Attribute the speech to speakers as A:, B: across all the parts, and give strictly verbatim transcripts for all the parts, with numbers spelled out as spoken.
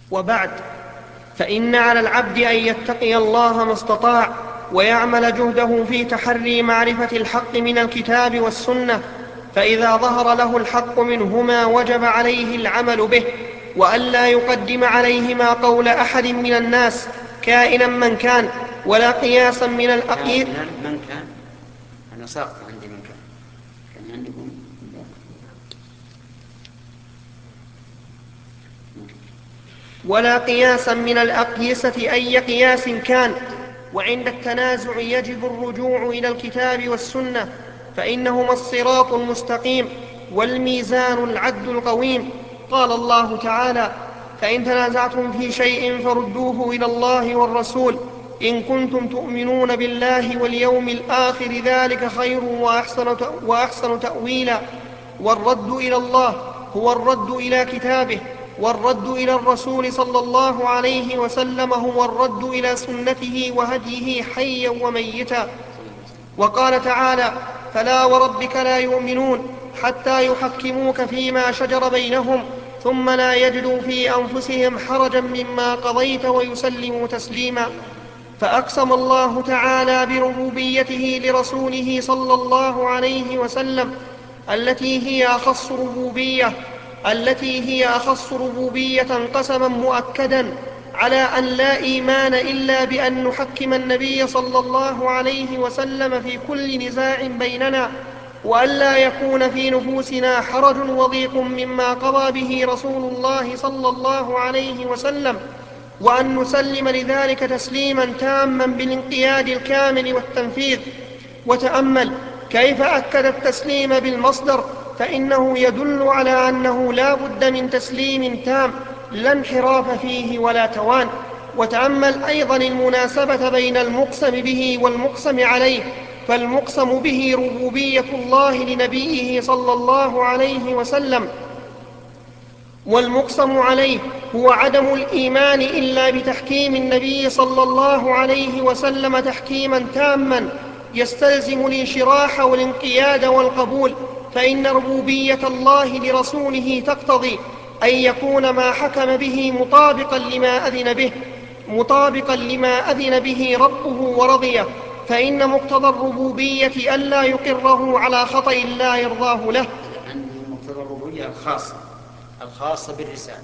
A: وبعد، فإن على العبد أن يتقي الله ما استطاع ويعمل جهده في تحري معرفة الحق من الكتاب والسنة، فإذا ظهر له الحق منهما وجب عليه العمل به، وألا يقدم عليهما قول أحد من الناس كائنا من كان، ولا قياسا من الأقيس
B: من كان أنا ساقط عندي من كان كان عندكم
A: ولا قياسا من الأقيسة أي قياس كان. وعند التنازع يجب الرجوع إلى الكتاب والسنة، فإنهما الصراط المستقيم والميزان العدل القويم. قال الله تعالى: فإن تنازعتم في شيء فردوه إلى الله والرسول إن كنتم تؤمنون بالله واليوم الآخر ذلك خير وأحسن, وأحسن تأويلا. والرد إلى الله هو الرد إلى كتابه، والرد إلى الرسول صلى الله عليه وسلم هو الرد إلى سنته وهديه حيا وميتا. وقال تعالى: فلا وربك لا يؤمنون حتى يحكموك فيما شجر بينهم ثم لا يجدوا في أنفسهم حرجا مما قضيت ويسلموا تسليما. فأقسم الله تعالى بربوبيته لرسوله صلى الله عليه وسلم التي هي أخص ربوبية التي هي أخص ربوبية قسما مؤكدا على أن لا إيمان إلا بأن نحكم النبي صلى الله عليه وسلم في كل نزاع بيننا، وأن لا يكون في نفوسنا حرج وضيق مما قضى به رسول الله صلى الله عليه وسلم، وأن نسلم لذلك تسليما تاما بالانقياد الكامل والتنفيذ. وتأمل كيف أكد التسليم بالمصدر، فإنه يدل على أنه لا بد من تسليم تام لا انحراف فيه ولا توان. وتأمل أيضا المناسبة بين المقسم به والمقسم عليه، فالمقسم به ربوبية الله لنبيه صلى الله عليه وسلم، والمقسم عليه هو عدم الإيمان إلا بتحكيم النبي صلى الله عليه وسلم تحكيما تاما يستلزم الانشراح والانقياد والقبول. فإن ربوبية الله لرسوله تقتضي أن يكون ما حكم به مطابقا لما أذن به مطابقا لما أذن به ربه ورضيه، فإن مقتضى الربوبية ألا يقره على خطأ لا يرضاه له.
B: مقتضى الربوبية الخاصة الخاصة بالرسالة.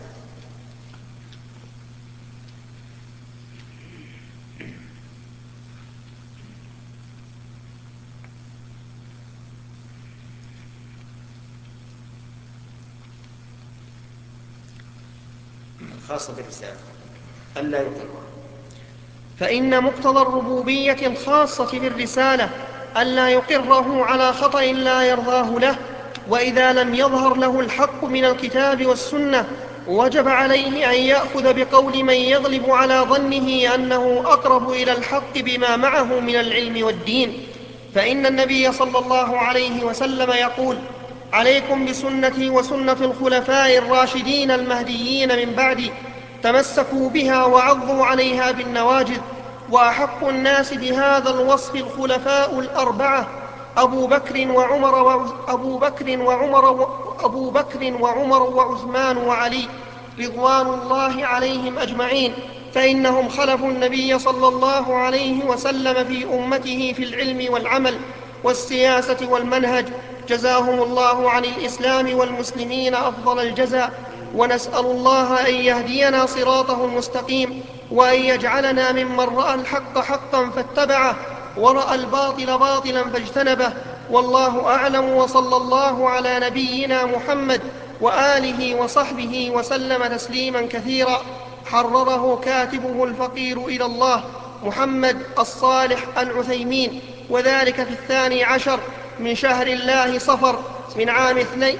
B: الخاصة بالرسالة ألا يقرها.
A: فإن مقتضى الربوبية الخاصة بالرسالة ألا يقره على خطأ لا يرضاه له. وإذا لم يظهر له الحق من الكتاب والسنة وجب عليه أن يأخذ بقول من يغلب على ظنه أنه أقرب إلى الحق بما معه من العلم والدين. فإن النبي صلى الله عليه وسلم يقول: عليكم بسنتي وسنة الخلفاء الراشدين المهديين من بعدي، تمسكوا بها وعضوا عليها بالنواجذ. وأحق الناس بهذا الوصف الخلفاء الأربعة أبو بكر وعمر وأبو بكر وعمر وأبو بكر وعمر وعثمان وعلي رضوان الله عليهم أجمعين، فإنهم خلفوا النبي صلى الله عليه وسلم في أمته في العلم والعمل والسياسة والمنهج، جزاهم الله عن الإسلام والمسلمين أفضل الجزاء. ونسأل الله أن يهدينا صراطه المستقيم، وأن يجعلنا ممن رأى الحق حقا فاتبعه ورأى الباطل باطلا فاجتنبه. والله أعلم، وصلى الله على نبينا محمد وآله وصحبه وسلم تسليما كثيرا. حرره كاتبه الفقير إلى الله محمد الصالح العثيمين، وذلك في الثاني عشر من شهر الله صفر من عام اثنين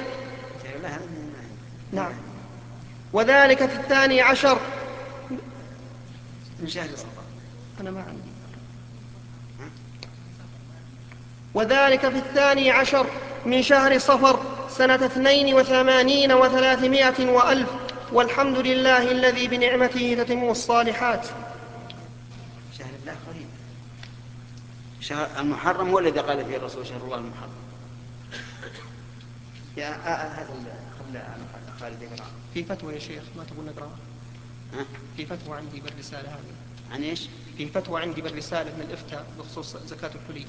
A: نعم وذلك في الثاني عشر
B: من شهر صفر
A: أنا ما عندي وذلك في الثاني عشر من شهر صفر سنة اثنين وثمانين وثلاثمائة وألف. والحمد لله الذي بنعمته تتم الصالحات.
B: شهر الله قريب. شهر المحرم هو الذي قال فيه الرسول شهر الله المحرم. يا هذا قبل خالد يقرأ
A: في فتوى يا شيخ ما تقول نقرأ
B: ها؟
A: في فتوى عندي بالرسالة هذه.
B: عن إيش؟
A: في فتوى عندي بالرسالة من الإفتاء بخصوص زكاة الحلي.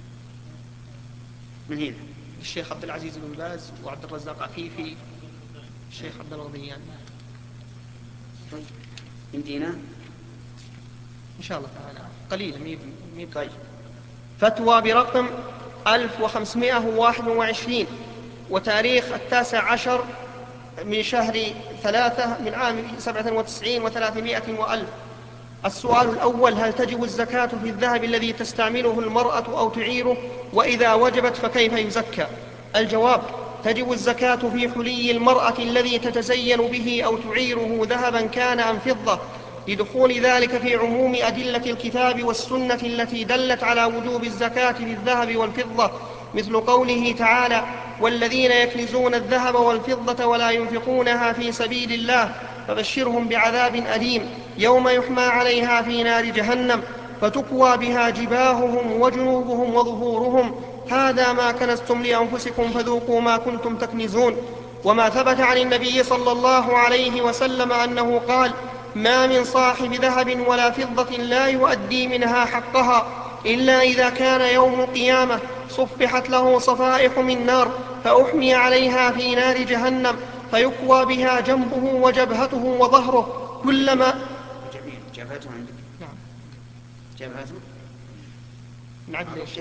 B: من هنا؟
A: الشيخ عبد العزيز بن باز وعبد الرزاق عفيفي الشيخ عبد الغضيان.
B: طيب يمدينا
A: إن شاء الله تعالى قليلا ميب ميب.
B: طيب.
A: فتوى برقم ألف وخمسمائة وواحد وعشرين وتاريخ التاسع عشر من شهر ثلاثة من عام سبعة وتسعين وثلاثمائة وألف. السؤال الأول: هل تجب الزكاة في الذهب الذي تستعمله المرأة أو تعيره؟ وإذا وجبت فكيف يزكى؟ الجواب: تجب الزكاة في حلي المرأة الذي تتزين به أو تعيره ذهبا كان أم فضة، لدخول ذلك في عموم أدلة الكتاب والسنة التي دلت على وجوب الزكاة في الذهب والفضة، مثل قوله تعالى: والذين يكنزون الذهب والفضة ولا ينفقونها في سبيل الله فبشرهم بعذاب أليم يوم يحمى عليها في نار جهنم فتكوى بها جباههم وجنوبهم وظهورهم هذا ما كنزتم لأنفسكم فذوقوا ما كنتم تكنزون. وما ثبت عن النبي صلى الله عليه وسلم أنه قال: ما من صاحب ذهب ولا فضة لا يؤدي منها حقها إلا إذا كان يوم القيامة صفحت له صفائح من نار فأحمي عليها في نار جهنم فيكوى بها جنبه وجبهته وظهره كلما.
B: جميل. جبهته عندك؟
A: نعم.
B: جبهته
A: نعدل ايش؟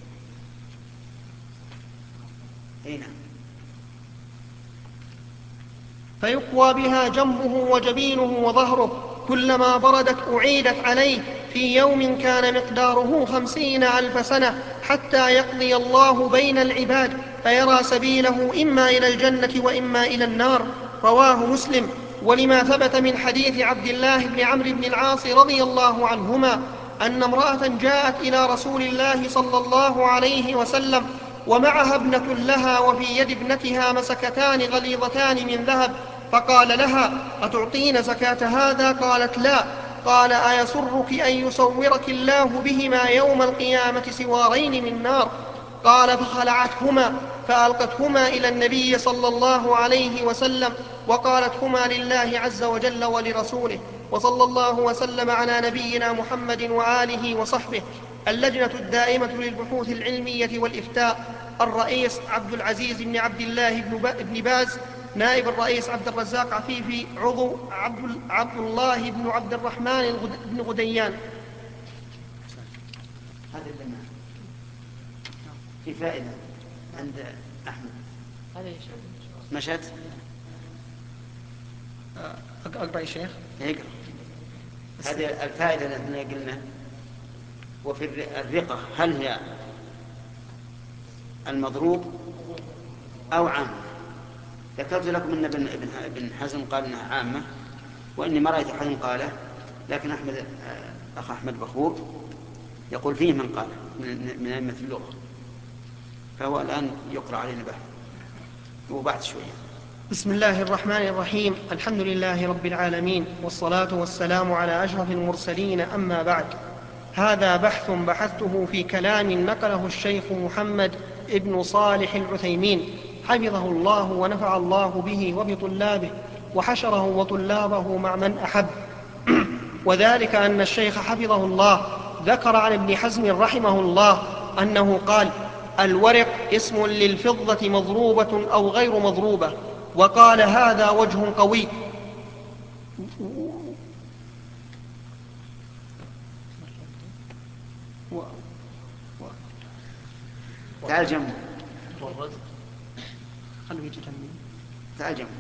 B: اي نعم.
A: فيكوى بها جنبه وجبينه وظهره كلما بردت أعيدت عليه في يوم كان مقداره خمسين ألف سنة حتى يقضي الله بين العباد فيرى سبيله إما إلى الجنة وإما إلى النار. رواه مسلم. ولما ثبت من حديث عبد الله بن عمرو بن العاص رضي الله عنهما أن امرأة جاءت إلى رسول الله صلى الله عليه وسلم ومعها ابنة لها وفي يد ابنتها مسكتان غليظتان من ذهب، فقال لها: أتعطين زكاة هذا؟ قالت: لا. قال: أيسرك أن يصورك الله بهما يوم القيامة سوارين من نار؟ قال: فخلعتهما فألقتهما إلى النبي صلى الله عليه وسلم وقالت: هما لله عز وجل ولرسوله، وصلى الله وسلم على نبينا محمد وآله وصحبه. اللجنة الدائمة للبحوث العلمية والإفتاء، الرئيس عبد العزيز بن عبد الله بن باز، نائب الرئيس عبد الرزاق عفيفي، عضو عبد, عبد الله بن عبد الرحمن بن غديان.
B: هذا اللي في فائدة عند أحمد.
A: هذا
B: مشت
A: أقرأ يا شيخ.
B: اقرأ. هذه الفائدة التي قلنا. وفي الرقة هل هي المضروب أو عامة؟ ذكرت لكم أن ابن حزم قال أنها عامة، وإني ما رأيت حزم قاله، لكن أحمد أخ أحمد بخور يقول فيه من قاله من أئمة اللغة، فهو الآن يقرأ علينا بحث وبعد شوية.
A: بسم الله الرحمن الرحيم. الحمد لله رب العالمين، والصلاة والسلام على أشرف المرسلين، أما بعد. هذا بحث بحثته في كلام نقله الشيخ محمد ابن صالح العثيمين حفظه الله ونفع الله به وبطلابه وحشره وطلابه مع من أحب. وذلك أن الشيخ حفظه الله ذكر عن ابن حزم رحمه الله أنه قال: الورق اسم للفضة مضروبة أو غير مضروبة، وقال: هذا وجه قوي.
B: تعال جنبه.
A: خلوا يجي جنبي.
B: تعال جنبه.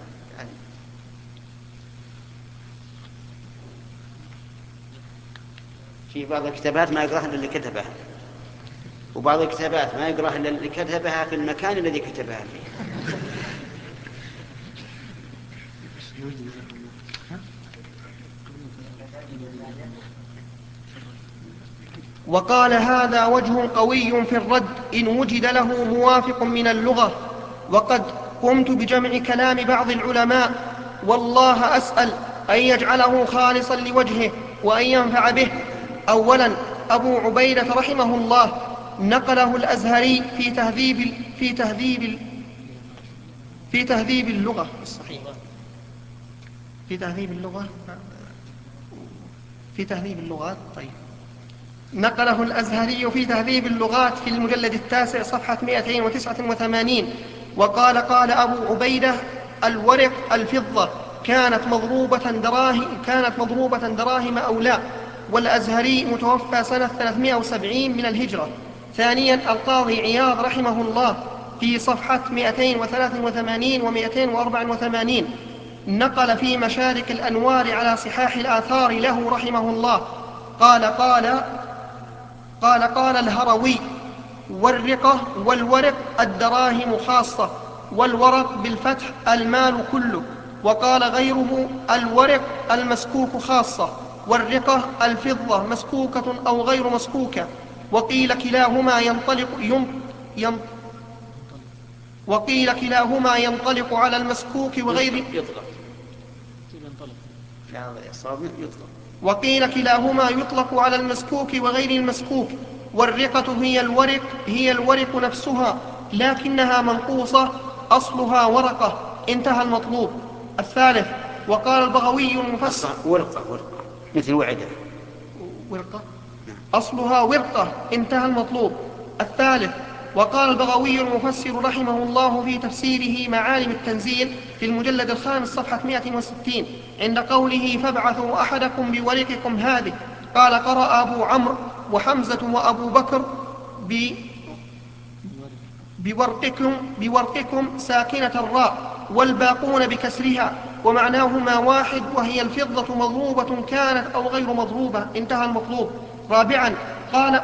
B: في بعض الكتابات ما يقرأها إلا اللي كتبها، وبعض الكتابات ما يقرأها إلا اللي كتبها في المكان الذي كتبها فيه.
A: وقال: هذا وجه قوي في الرد إن وجد له موافق من اللغة. وقد قمت بجمع كلام بعض العلماء، والله أسأل أن يجعله خالصا لوجهه وأن ينفع به. أولا، أبو عبيدة رحمه الله نقله الأزهري في تهذيب في تهذيب في تهذيب اللغة الصحيح في تهذيب اللغة في تهذيب اللغات. طيب، نقله الأزهري في تهذيب اللغات في المجلد التاسع صفحة مئتين وتسعة وثمانين، وقال قال أبو عبيدة: الورق الفضة كانت مضروبة دراهم كانت مضروبة دراهم أو لا. والأزهري متوفى سنة ثلاثمائة وسبعين من الهجرة. ثانيا، القاضي عياض رحمه الله في صفحة مئتين وثلاثة وثمانين ومئتين وأربعة وثمانين نقل في مشارك الأنوار على صحاح الآثار له رحمه الله قال قال قال قال الهروي: والرقة والورق الدراهم خاصة، والورق بالفتح المال كله. وقال غيره: الورق المسكوك خاصة، والرقة الفضة مسكوكة أو غير مسكوكة. وقيل كلاهما ينطلق ين ين وقيل كلاهما ينطلق على المسكوك وغير
B: يطلق يطلق
A: وقيل كلاهما يطلق على المسكوك وغير المسكوك. والرقة هي الورق هي الورق نفسها، لكنها منقوصة، أصلها ورقة. انتهى المطلوب. الثالث، وقال البغوي المفسر:
B: ورقة ورقة مثل وعدة.
A: ورقة أصلها ورقة. انتهى المطلوب. الثالث، وقال البغوي المفسر رحمه الله في تفسيره معالم التنزيل في المجلد الخامس صفحة مئة وستين عند قوله: فابعثوا أحدكم بورقكم هذه. قال: قرأ أبو عمرو وحمزة وأبو بكر بورقكم, بورقكم ساكنة الراء، والباقون بكسرها، ومعناهما واحد، وهي الفضة مضروبة كانت أو غير مضروبة. انتهى المطلوب. رابعا قال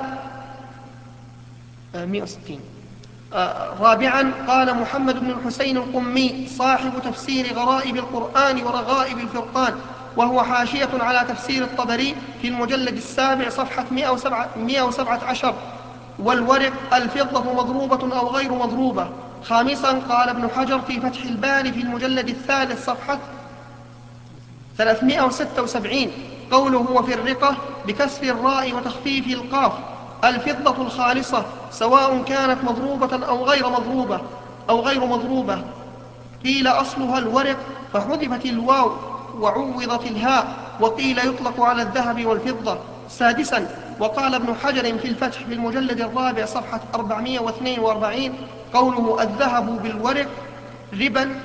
A: مئة وستين آه رابعا قال محمد بن الحسين القمي صاحب تفسير غرائب القرآن ورغائب الفرقان، وهو حاشية على تفسير الطبري في المجلد السابع صفحة مئة وسبعة عشر: والورق الفضة مضروبة أو غير مضروبة. خامسا قال ابن حجر في فتح الباري في المجلد الثالث صفحة ثلاثمائة وستة وسبعين قوله: وفي الرقة بكسر الراء وتخفيف القاف الفضة الخالصة، سواء كانت مضروبة أو غير مضروبة أو غير مضروبة. قيل أصلها الورق فحذفت الواو وعوضت الهاء، وقيل يطلق على الذهب والفضة. سادسا، وقال ابن حجر في الفتح في المجلد الرابع صفحة أربعمائة واثنين وأربعين قوله: الذهب بالورق ربا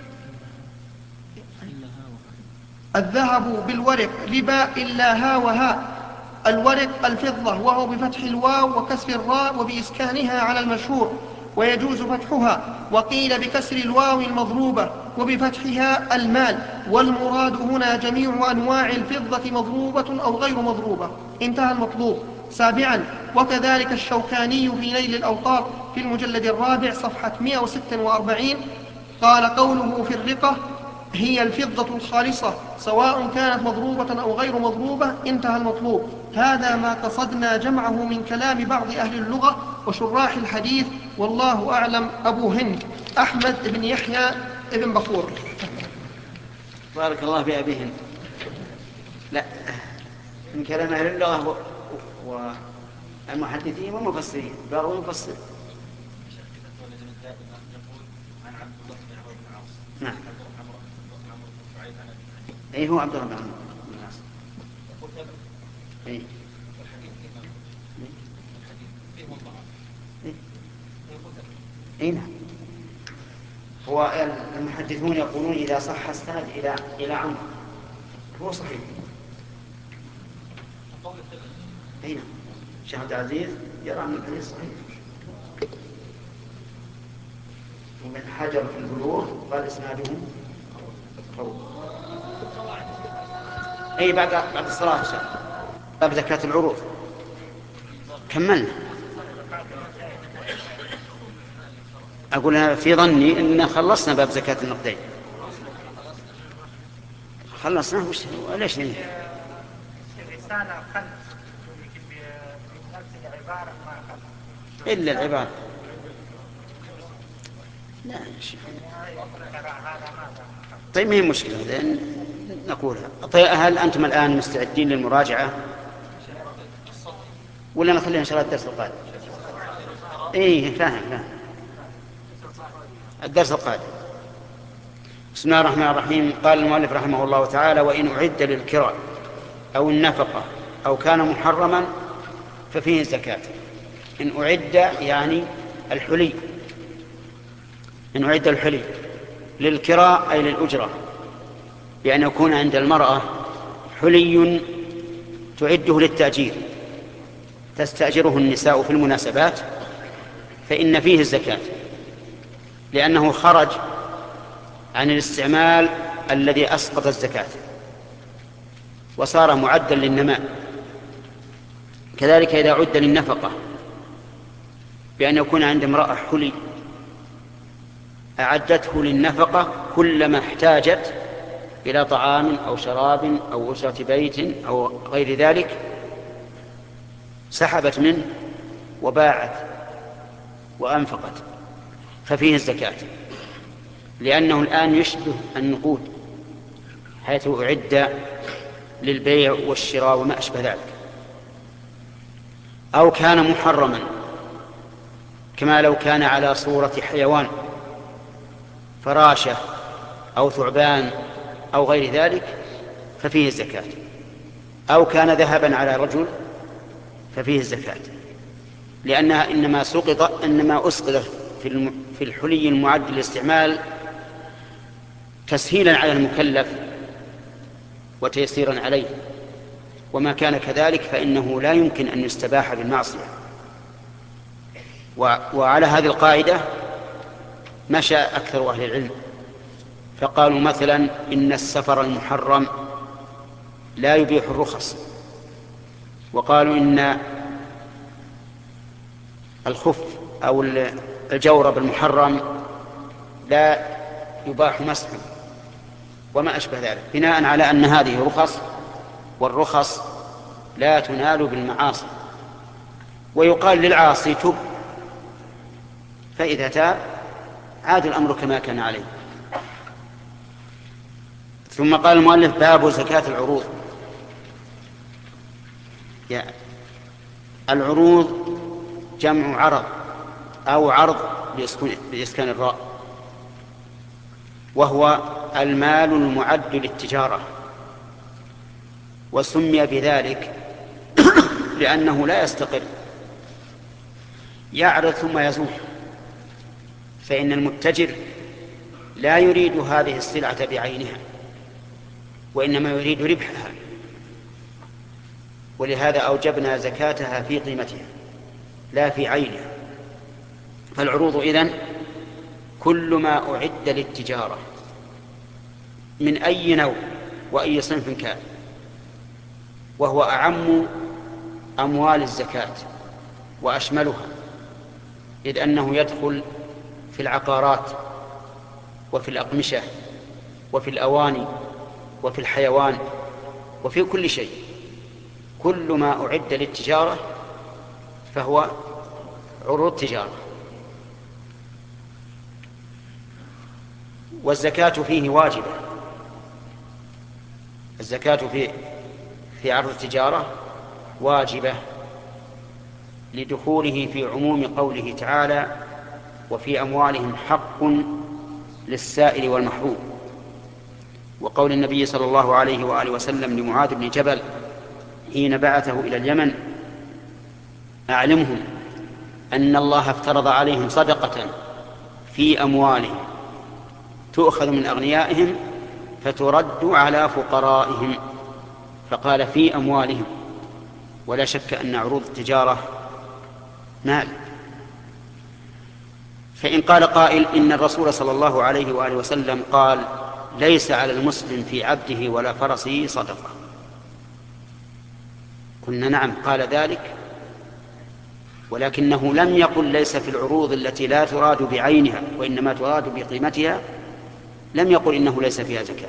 A: الذهب بالورق ربا إلا ها وها. الورق الفضة، وهو بفتح الواو وكسر الراء وبإسكانها على المشهور، ويجوز فتحها. وقيل بكسر الواو المضروبة وبفتحها المال، والمراد هنا جميع أنواع الفضة مضروبة أو غير مضروبة. انتهى المطلوب. سابعا، وكذلك الشوكاني في نيل الأوطار في المجلد الرابع صفحة مئة وستة وأربعين قال: قوله في الرقة هي الفضة الخالصة، سواء كانت مضروبة أو غير مضروبة. انتهى المطلوب. هذا ما قصدنا جمعه من كلام بعض أهل اللغة وشراح الحديث، والله أعلم. أبو هند أحمد بن يحيى بن بخور.
B: بارك الله في أبي هند. لا، من كلام أهل اللغة والمحدثين والمفسرين. بعض المفسر نعم. أي هو عبد الله بن عمرو بن العاص. أي أي نعم. هو المحدثون يقولون إذا صح السند إلى إلى عمرو هو صحيح. أي نعم. الشيخ عبد العزيز يرى أن الحديث صحيح. ومن حجر في البلوغ قال إسناده قوي. أي بعد بعد الصلاة إن شاء الله. باب زكاة العروض كملنا. أقول أنا في ظني إن خلصنا باب زكاة النقدين. خلصنا وش ليش ننهي؟ إلا العبارة. لا شيء. طيب ما هي مشكلة لأن نقولها. طيب هل أنتم الآن مستعدين للمراجعة ولا نخليها إن شاء الله الدرس القادم؟ إيه فاهم فاهم. الدرس القادم. بسم الله الرحمن الرحيم. قال المؤلف رحمه الله تعالى: وإن أعد للكراء أو النفقة أو كان محرما ففيه الزكاة. إن أعد يعني الحلي، إن أعد الحلي للكراء أي للأجرة، بأن يكون عند المرأة حلي تعده للتأجير تستأجره النساء في المناسبات، فإن فيه الزكاة، لأنه خرج عن الاستعمال الذي أسقط الزكاة وصار معدا للنماء. كذلك إذا عد للنفقة بأن يكون عند امرأة حلي أعدته للنفقة كلما احتاجت إلى طعام أو شراب أو أسرة بيت أو غير ذلك، سحبت منه وباعت وأنفقت، ففيه الزكاة، لأنه الآن يشبه النقود حيث أعد للبيع والشراء وما أشبه ذلك. أو كان محرما كما لو كان على صورة حيوان، فراشة أو ثعبان أو غير ذلك، ففيه الزكاة. أو كان ذهبا على رجل ففيه الزكاة، لأنها إنما سقط إنما أسقط في الحلي المعد للاستعمال تسهيلا على المكلف وتيسيرا عليه، وما كان كذلك فإنه لا يمكن أن يستباح بالمعصية. وعلى هذه القاعدة مشى أكثر أهل العلم، فقالوا مثلا إن السفر المحرم لا يبيح الرخص، وقالوا إن الخف أو الجورب المحرم لا يباح مسحه وما أشبه ذلك، بناء على أن هذه رخص، والرخص لا تنال بالمعاصي. ويقال للعاصي تب، فإذا تاب عاد الأمر كما كان عليه. ثم قال المؤلف: باب زكاة العروض. يعني العروض جمع عرض أو عرض بإسكان الراء، وهو المال المعد للتجارة، وسمي بذلك لأنه لا يستقر، يعرض ثم يزول، فإن المتجر لا يريد هذه السلعة بعينها، وإنما يريد ربحها، ولهذا أوجبنا زكاتها في قيمتها لا في عينها. فالعروض إذن كل ما أعد للتجارة من أي نوع وأي صنف كان، وهو أعم أموال الزكاة وأشملها، إذ أنه يدخل في العقارات وفي الأقمشة وفي الأواني وفي الحيوان وفي كل شيء. كل ما أعد للتجارة فهو عروض تجارة. والزكاة فيه واجبة، الزكاة في في عرض التجارة واجبة لدخوله في عموم قوله تعالى: وفي أموالهم حق للسائل والمحروم، وقول النبي صلى الله عليه وآله وسلم لمعاذ بن جبل حين بعثه إلى اليمن: أعلمهم أن الله افترض عليهم صدقة في أموالهم تؤخذ من أغنيائهم فترد على فقرائهم، فقال في أموالهم. ولا شك أن عروض التجارة مال. فإن قال قائل إن الرسول صلى الله عليه وآله وسلم قال: ليس على المسلم في عبده ولا فرسه صدقة، قلنا نعم قال ذلك، ولكنه لم يقل ليس في العروض التي لا تراد بعينها وإنما تراد بقيمتها، لم يقل إنه ليس فيها زكاة.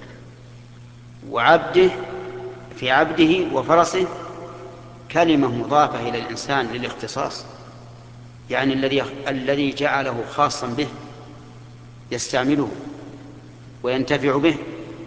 B: وعبده في عبده وفرسه كلمة مضافة إلى الإنسان للاختصاص، يعني الذي الذي جعله خاصا به يستعمله وينتفع به،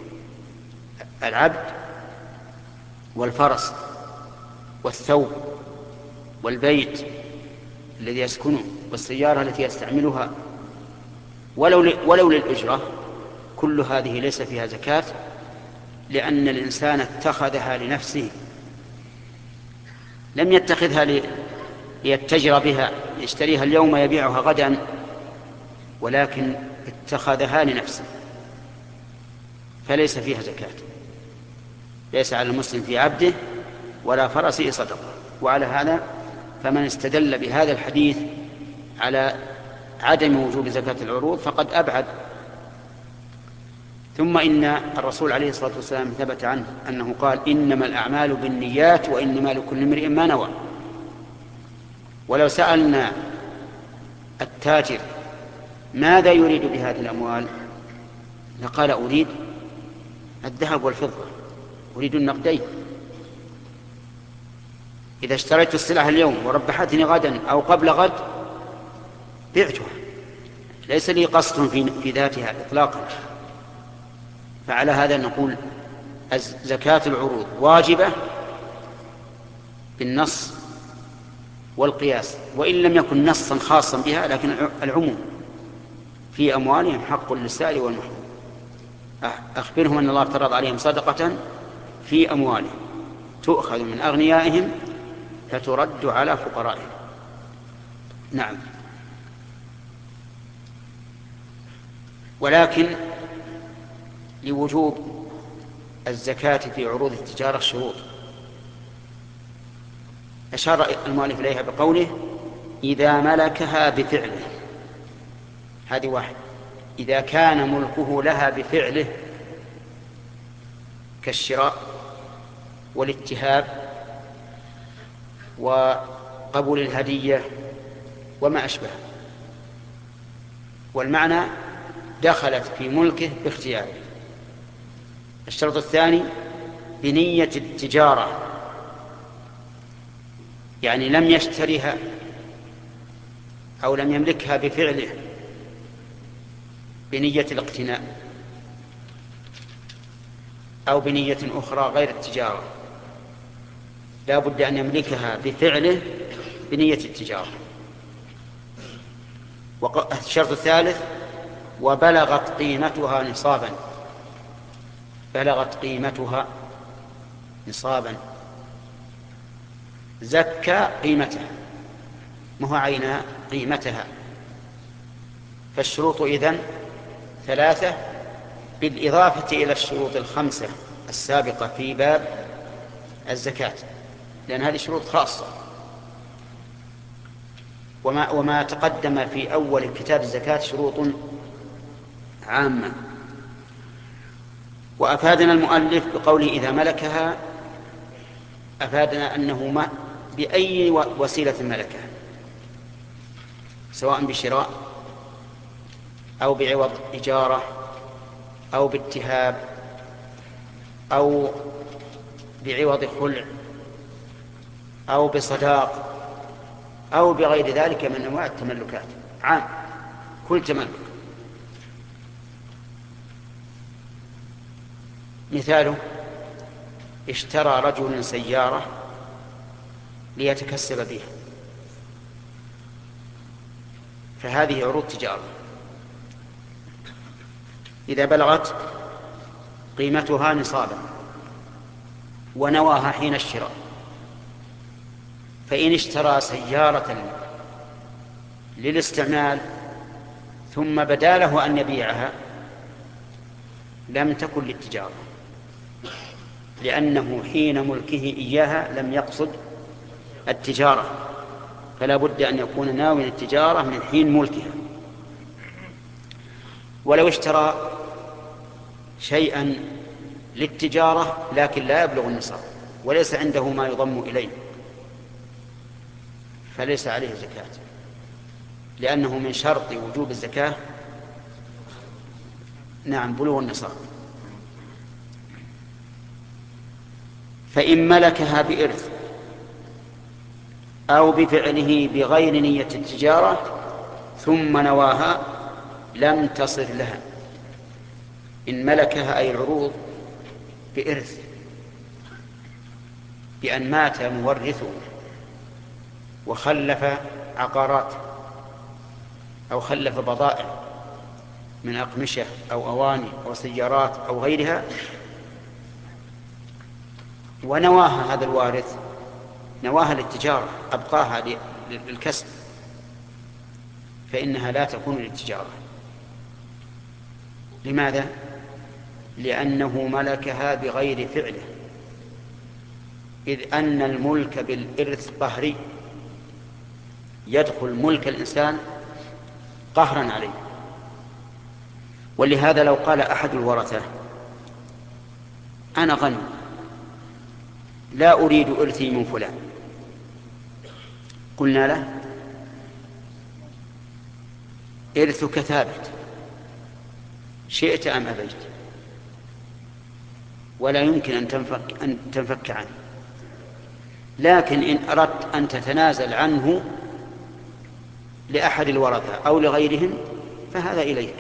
B: العبد والفرس والثوب والبيت الذي يسكنه والسيارة التي يستعملها، ولو ولو للأجرة، كل هذه ليس فيها زكاة لأن الإنسان اتخذها لنفسه، لم يتخذها ليتجر بها يشتريها اليوم يبيعها غدا، ولكن اتخذها لنفسه، فليس فيها زكاة. ليس على المسلم في عبده ولا فرسه صدقة. وعلى هذا فمن استدل بهذا الحديث على عدم وجوب زكاة العروض فقد أبعد. ثم إن الرسول عليه الصلاة والسلام ثبت عنه أنه قال: إنما الأعمال بالنيات وإنما لكل امرئ ما نوى. ولو سألنا التاجر ماذا يريد بهذه الأموال لقال: أريد الذهب والفضة، أريد النقدين. إذا اشتريت السلعة اليوم وربحتني غدا أو قبل غد بعتها، ليس لي قصد في ذاتها إطلاقا. فعلى هذا نقول زكاة العروض واجبة بالنص والقياس، وإن لم يكن نصا خاصا بها، لكن العموم: في أموالهم حق للسائل والمحروم. أخبرهم أن الله افترض عليهم صدقة في أموالهم تؤخذ من أغنيائهم فترد على فقرائهم. نعم. ولكن لوجوب الزكاة في عروض التجارة شروط أشار المؤلف إليها بقوله: إذا ملكها بفعله. هذه واحد. إذا كان ملكه لها بفعله كالشراء والاتهاب وقبول الهدية وما أشبه. والمعنى دخلت في ملكه باختياره. الشرط الثاني بنية التجارة، يعني لم يشتريها أو لم يملكها بفعله بنية الاقتناء أو بنية أخرى غير التجارة، لا بد أن يملكها بفعله بنية التجارة. الشرط الثالث وبلغت قيمتها نصابا. بلغت قيمتها نصابا، زكى قيمتها، ما هو عينها قيمتها. فالشروط إذن ثلاثة بالإضافة إلى الشروط الخمسة السابقة في باب الزكاة، لأن هذه شروط خاصة. وما, وما تقدم في أول كتاب الزكاة شروط عامة. وأفادنا المؤلف بقوله إذا ملكها، أفادنا أنه ما بأي وسيلة ملكها، سواء بشراء أو بعوض إجارة أو باتهاب أو بعوض خلع أو بصداق أو بغير ذلك من أنواع التملكات. عام، كل تملك. مثاله: اشترى رجل سيارة ليتكسب بها، فهذه عروض تجارة. إذا بلغت قيمتها نصابا ونواها حين الشراء. فإن اشترى سيارة للاستعمال ثم بدا له أن يبيعها لم تكن للتجارة، لأنه حين ملكه إياها لم يقصد التجارة، فلا بد أن يكون ناوي التجارة من حين ملكها. ولو اشترى شيئا للتجارة لكن لا يبلغ النصاب وليس عنده ما يضم إليه فليس عليه زكاة، لأنه من شرط وجوب الزكاة نعم بلوغ النصاب. فإن ملكها بإرث أو بفعله بغير نية التجارة ثم نواها لم تصر لها. إن ملكها أي العروض بإرث، بأن مات مورثه وخلف عقارات أو خلف بضائع من أقمشة أو أواني أو سيارات أو غيرها، ونواها هذا الوارث نواها للتجارة أبقاها للكسب، فإنها لا تكون للتجارة. لماذا؟ لأنه ملكها بغير فعله، إذ أن الملك بالإرث قهري، يدخل ملك الإنسان قهرا عليه. ولهذا لو قال أحد الورثة أنا غني لا أريد إرثي من فلان، قلنا له إرثك ثابت شئت أم أبيت، ولا يمكن أن تنفك, أن تنفك عنه. لكن إن أردت أن تتنازل عنه لأحد الورثة أو لغيرهم فهذا إليك،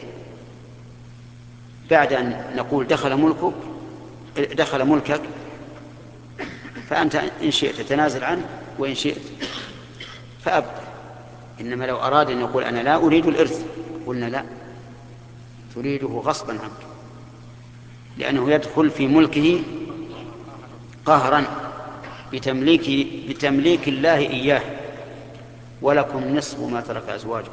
B: بعد أن نقول دخل ملكك دخل ملكك فأنت إن شئت تتنازل عنه وإن شئت فأبقى. إنما لو أراد أن يقول أنا لا أريد الإرث قلنا لا، تريده غصبا عنك، لأنه يدخل في ملكه قهرا بتمليك, بتمليك الله إياه. ولكم نصف ما ترك أزواجكم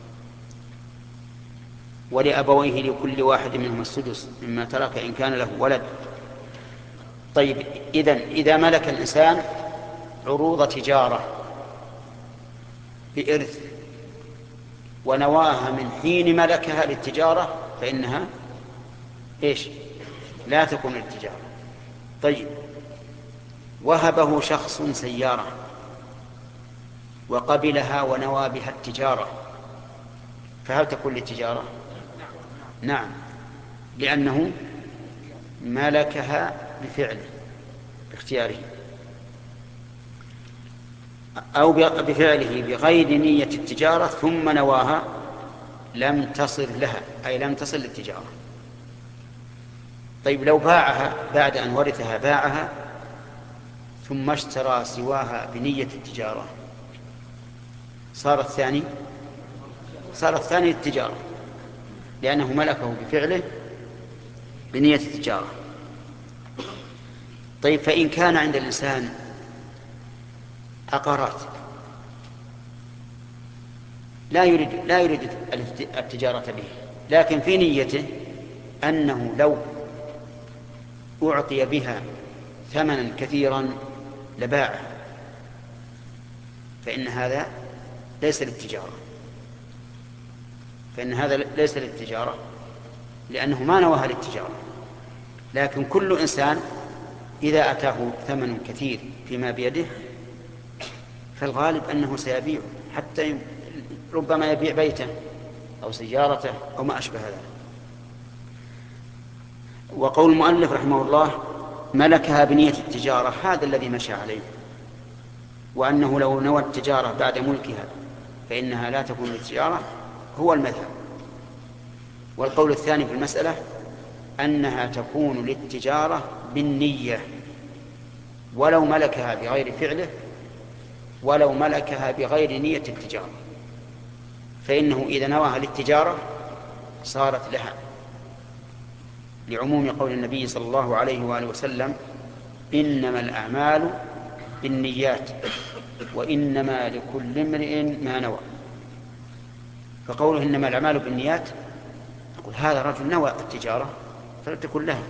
B: ولأبويه لكل واحد منهم السدس مما ترك إن كان له ولد. طيب إذن إذا ملك الإنسان عروض تجارة بإرث ونواها من حين ملكها للتجارة فإنها إيش؟ لا تكون للتجارة. طيب وهبه شخص سيارة وقبلها ونوى بها التجارة، فهل تكون للتجارة؟ نعم، لأنه ملكها بفعله باختياره أو بفعله بغير نية التجارة ثم نواها لم تصل لها، أي لم تصل للتجارة. طيب لو باعها بعد أن ورثها باعها ثم اشترى سواها بنية التجارة صار الثاني صار الثاني للتجارة، لأنه ملكه بفعله بنية التجارة. طيب فإن كان عند الإنسان عقارات لا يريد لا يريد التجارة به، لكن في نيته أنه لو أعطي بها ثمنا كثيرا لباعه، فإن هذا ليس للتجارة فإن هذا ليس للتجارة لأنه ما نواها للتجارة. لكن كل إنسان إذا أتاه ثمن كثير فيما بيده فالغالب أنه سيبيعه، حتى ربما يبيع بيته أو سيارته أو ما أشبه ذلك. وقول المؤلف رحمه الله ملكها بنية التجارة هذا الذي مشى عليه، وأنه لو نوى التجارة بعد ملكها فإنها لا تكون للتجارة هو المذهب. والقول الثاني في المسألة أنها تكون للتجارة بالنية ولو ملكها بغير فعله ولو ملكها بغير نية التجارة، فإنه إذا نواها للتجارة صارت لها، لعموم قول النبي صلى الله عليه وآله وسلم إنما الأعمال بالنيات وإنما لكل امرئ ما نوى. فقوله إنما الأعمال بالنيات نقول هذا رجل نوى التجارة فلا تكن لها،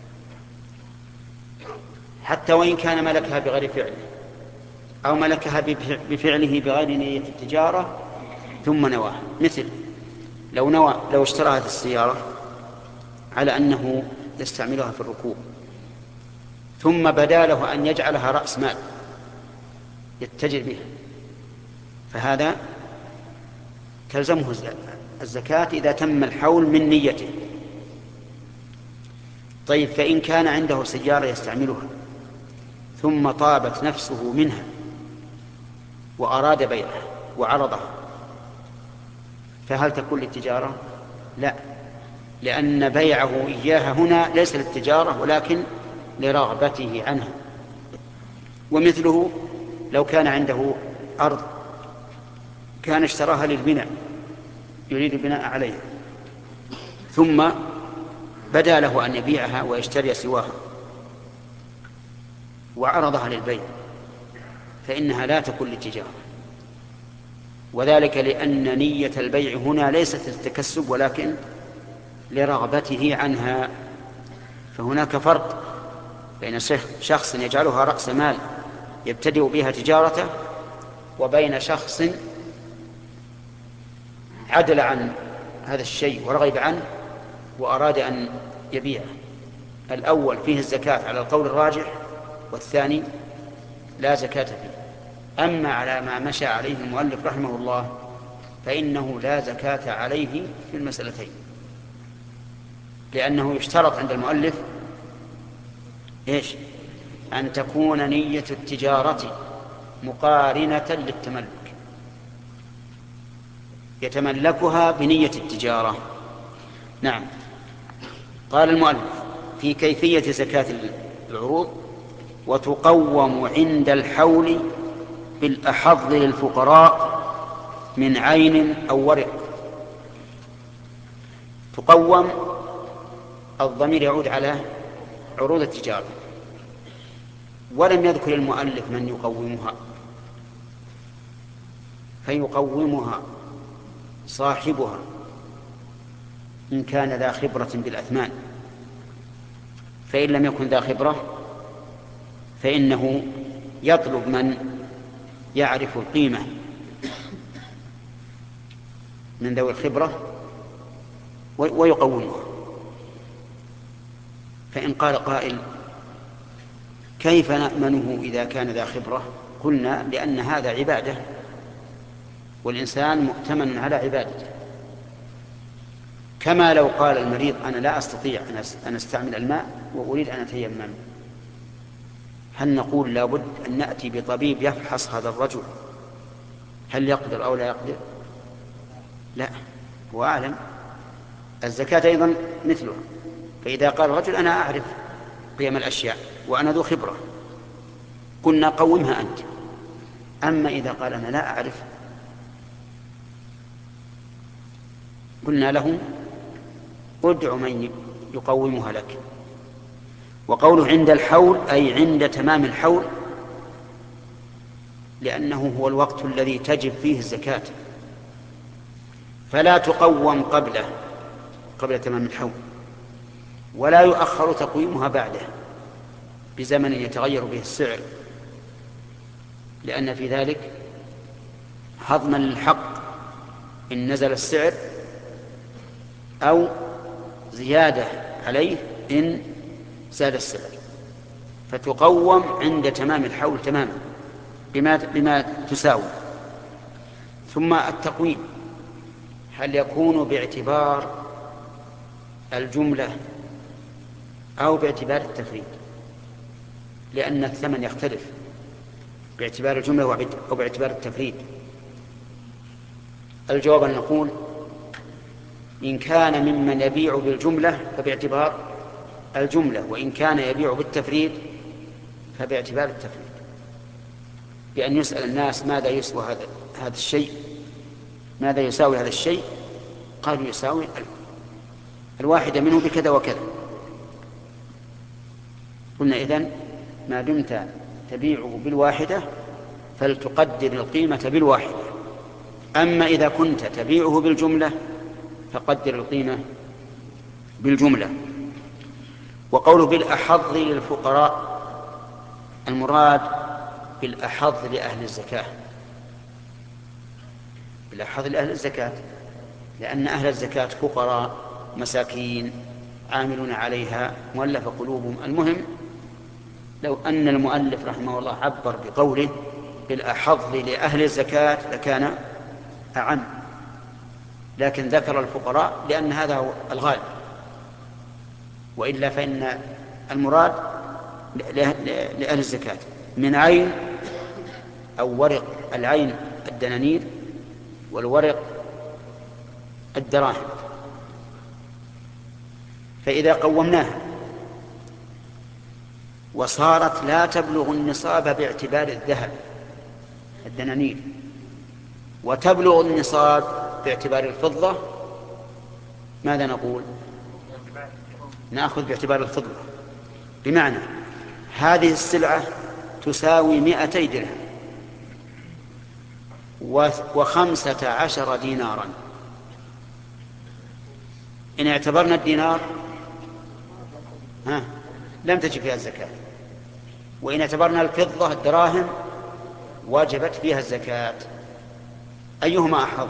B: حتى وإن كان ملكها بغير فعله أو ملكها بفعله بغير نية التجارة ثم نواها. مثل لو نوى لو اشترى هذه السيارة على أنه يستعملها في الركوب ثم بدا له أن يجعلها رأس مال يتجر بها، فهذا تلزمه الزكاة إذا تم الحول من نيته. طيب فإن كان عنده سيارة يستعملها ثم طابت نفسه منها وأراد بيعها وعرضها فهل تكون للتجارة؟ لا، لأن بيعه إياها هنا ليس للتجارة ولكن لرغبته عنها. ومثله لو كان عنده أرض كان اشتراها للبناء يريد البناء عليها ثم بدا له أن يبيعها ويشتري سواها وعرضها للبيع فإنها لا تكون للتجارة، وذلك لأن نية البيع هنا ليست للتكسب ولكن لرغبته عنها. فهناك فرق بين شخص يجعلها رأس مال يبتدئ بها تجارته، وبين شخص عدل عن هذا الشيء ورغب عنه وأراد أن يبيعه. الأول فيه الزكاة على القول الراجح، والثاني لا زكاة فيه. أما على ما مشى عليه المؤلف رحمه الله فإنه لا زكاة عليه في المسألتين، لأنه يشترط عند المؤلف إيش؟ أن تكون نية التجارة مقارنة للتملك، يتملكها بنية التجارة. نعم. قال المؤلف في كيفية زكاة العروض: وتقوم عند الحول بالأحظ للفقراء من عين أو ورق. تقوم، الضمير يعود على عروض التجارة، ولم يذكر المؤلف من يقومها، فيقومها صاحبها إن كان ذا خبرة بالأثمان، فإن لم يكن ذا خبرة فإنه يطلب من يعرف القيمة من ذوي الخبرة ويقومها. فإن قال قائل: كيف نأمنه إذا كان ذا خبرة؟ قلنا: لأن هذا عبادة، والإنسان مؤتمن على عبادته، كما لو قال المريض: أنا لا أستطيع أن أستعمل الماء وأريد أن أتيمم، هل نقول لابد أن نأتي بطبيب يفحص هذا الرجل هل يقدر أو لا يقدر؟ لا، هو أعلم. الزكاة أيضا مثله، فإذا قال الرجل: أنا أعرف قيم الأشياء وأنا ذو خبرة، قلنا: قومها أنت. أما إذا قال: أنا لا أعرف، قلنا له: ادع من يقومها لك. وقوله عند الحول أي عند تمام الحول، لأنه هو الوقت الذي تجب فيه الزكاة، فلا تقوم قبله قبل تمام الحول، ولا يؤخر تقويمها بعده بزمن يتغير به السعر، لأن في ذلك هضما للحق إن نزل السعر، أو زيادة عليه إن زاد السعر، فتقوم عند تمام الحول تماما بما, بما تساوي. ثم التقويم هل يكون باعتبار الجملة أو باعتبار التفريد؟ لأن الثمن يختلف باعتبار الجملة أو باعتبار التفريد. الجواب أن نقول: إن كان ممن يبيع بالجملة فباعتبار الجملة، وإن كان يبيع بالتفريد فباعتبار التفريد، بأن يسأل الناس: ماذا يسوى هذا هذا الشيء؟ ماذا يساوي هذا الشيء؟ قالوا: يساوي الواحدة منه بكذا وكذا. قلنا: إذن ما دمت تبيعه بالواحدة فلتقدر القيمة بالواحدة، أما إذا كنت تبيعه بالجملة فقدر القيمة بالجملة. وقوله بالأحظ للفقراء، المراد بالأحظ لأهل الزكاة، بالأحظ لأهل الزكاة، لأن أهل الزكاة فقراء مساكين عاملون عليها مؤلف قلوبهم. المهم لو أن المؤلف رحمه الله عبر بقوله بالأحظ لأهل الزكاة لكان أعم، لكن ذكر الفقراء لأن هذا هو الغالب، وإلا فإن المراد لأهل الزكاة من عين أو ورق. العين الدنانير، والورق الدراهم. فإذا قومناها وصارت لا تبلغ النصاب باعتبار الذهب الدنانير، وتبلغ النصاب باعتبار الفضة، ماذا نقول؟ نأخذ باعتبار الفضة. بمعنى هذه السلعة تساوي مئتي درهم وخمسة عشر دينارا. إن اعتبرنا الدينار ها لم تجب فيها الزكاة، وإن اعتبرنا الفضة الدراهم وجبت فيها الزكاة. أيهما أحظ؟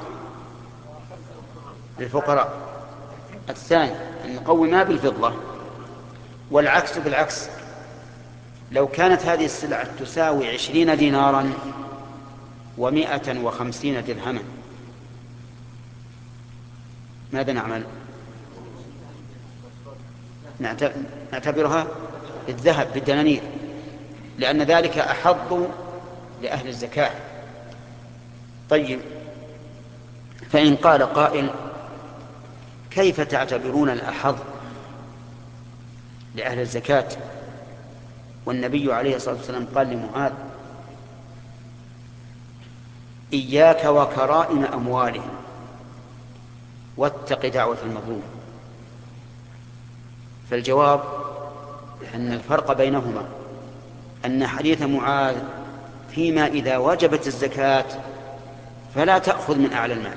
B: للفقراء. الثاني أن نقومها بالفضة. والعكس بالعكس، لو كانت هذه السلعة تساوي عشرين دينارا ومائة وخمسين درهما ماذا نعمل؟ نعتبرها بالذهب بالدنانير، لأن ذلك أحظ لأهل الزكاة. طيب، فإن قال قائل كيف تعتبرون الأحظ لأهل الزكاة والنبي عليه الصلاة والسلام قال لمعاذ إياك وكرائم أموالهم واتق دعوة المظلوم؟ فالجواب أن الفرق بينهما أن حديث معاذ فيما إذا وجبت الزكاة فلا تأخذ من أعلى المال،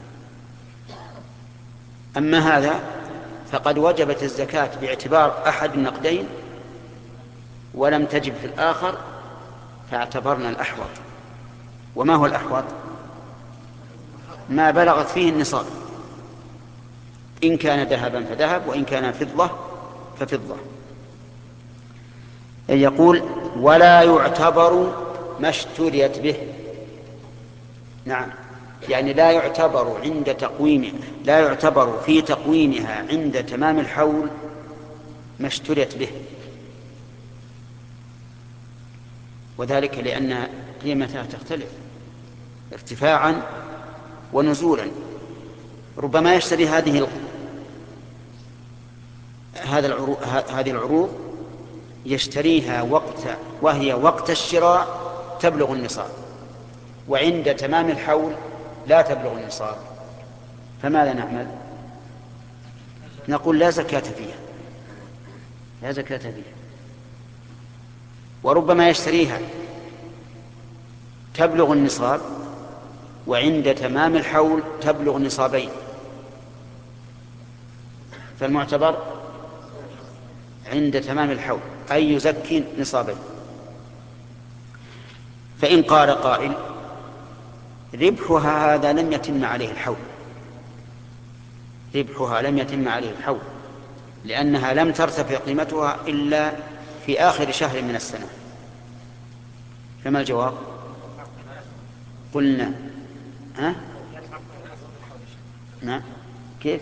B: أما هذا فقد وجبت الزكاة باعتبار أحد النقدين ولم تجب في الآخر فاعتبرنا الأحوط. وما هو الأحوط؟ ما بلغت فيه النصاب، إن كان ذهبا فذهب وإن كان فضة ففضة. يقول ولا يعتبر ما اشتريت به. نعم، يعني لا يعتبر عند تقويم لا يعتبر في تقويمها عند تمام الحول ما اشتريت به، وذلك لأن قيمتها تختلف ارتفاعا ونزولا. ربما يشتري هذه هذا العروض هذه العروض يشتريها وقت وهي وقت الشراء تبلغ النصاب، وعند تمام الحول لا تبلغ النصاب، فماذا نعمل؟ نقول لا زكاة فيها، لا زكاة فيها. وربما يشتريها تبلغ النصاب وعند تمام الحول تبلغ نصابين، فالمعتبر عند تمام الحول أي يزكي نصابين. فإن قال قائل ربحها هذا لم يتم عليه الحول، ربحها لم يتم عليه الحول لأنها لم ترتفع قيمتها إلا في آخر شهر من السنة، فما الجواب؟ قلنا ها؟ نعم، كيف؟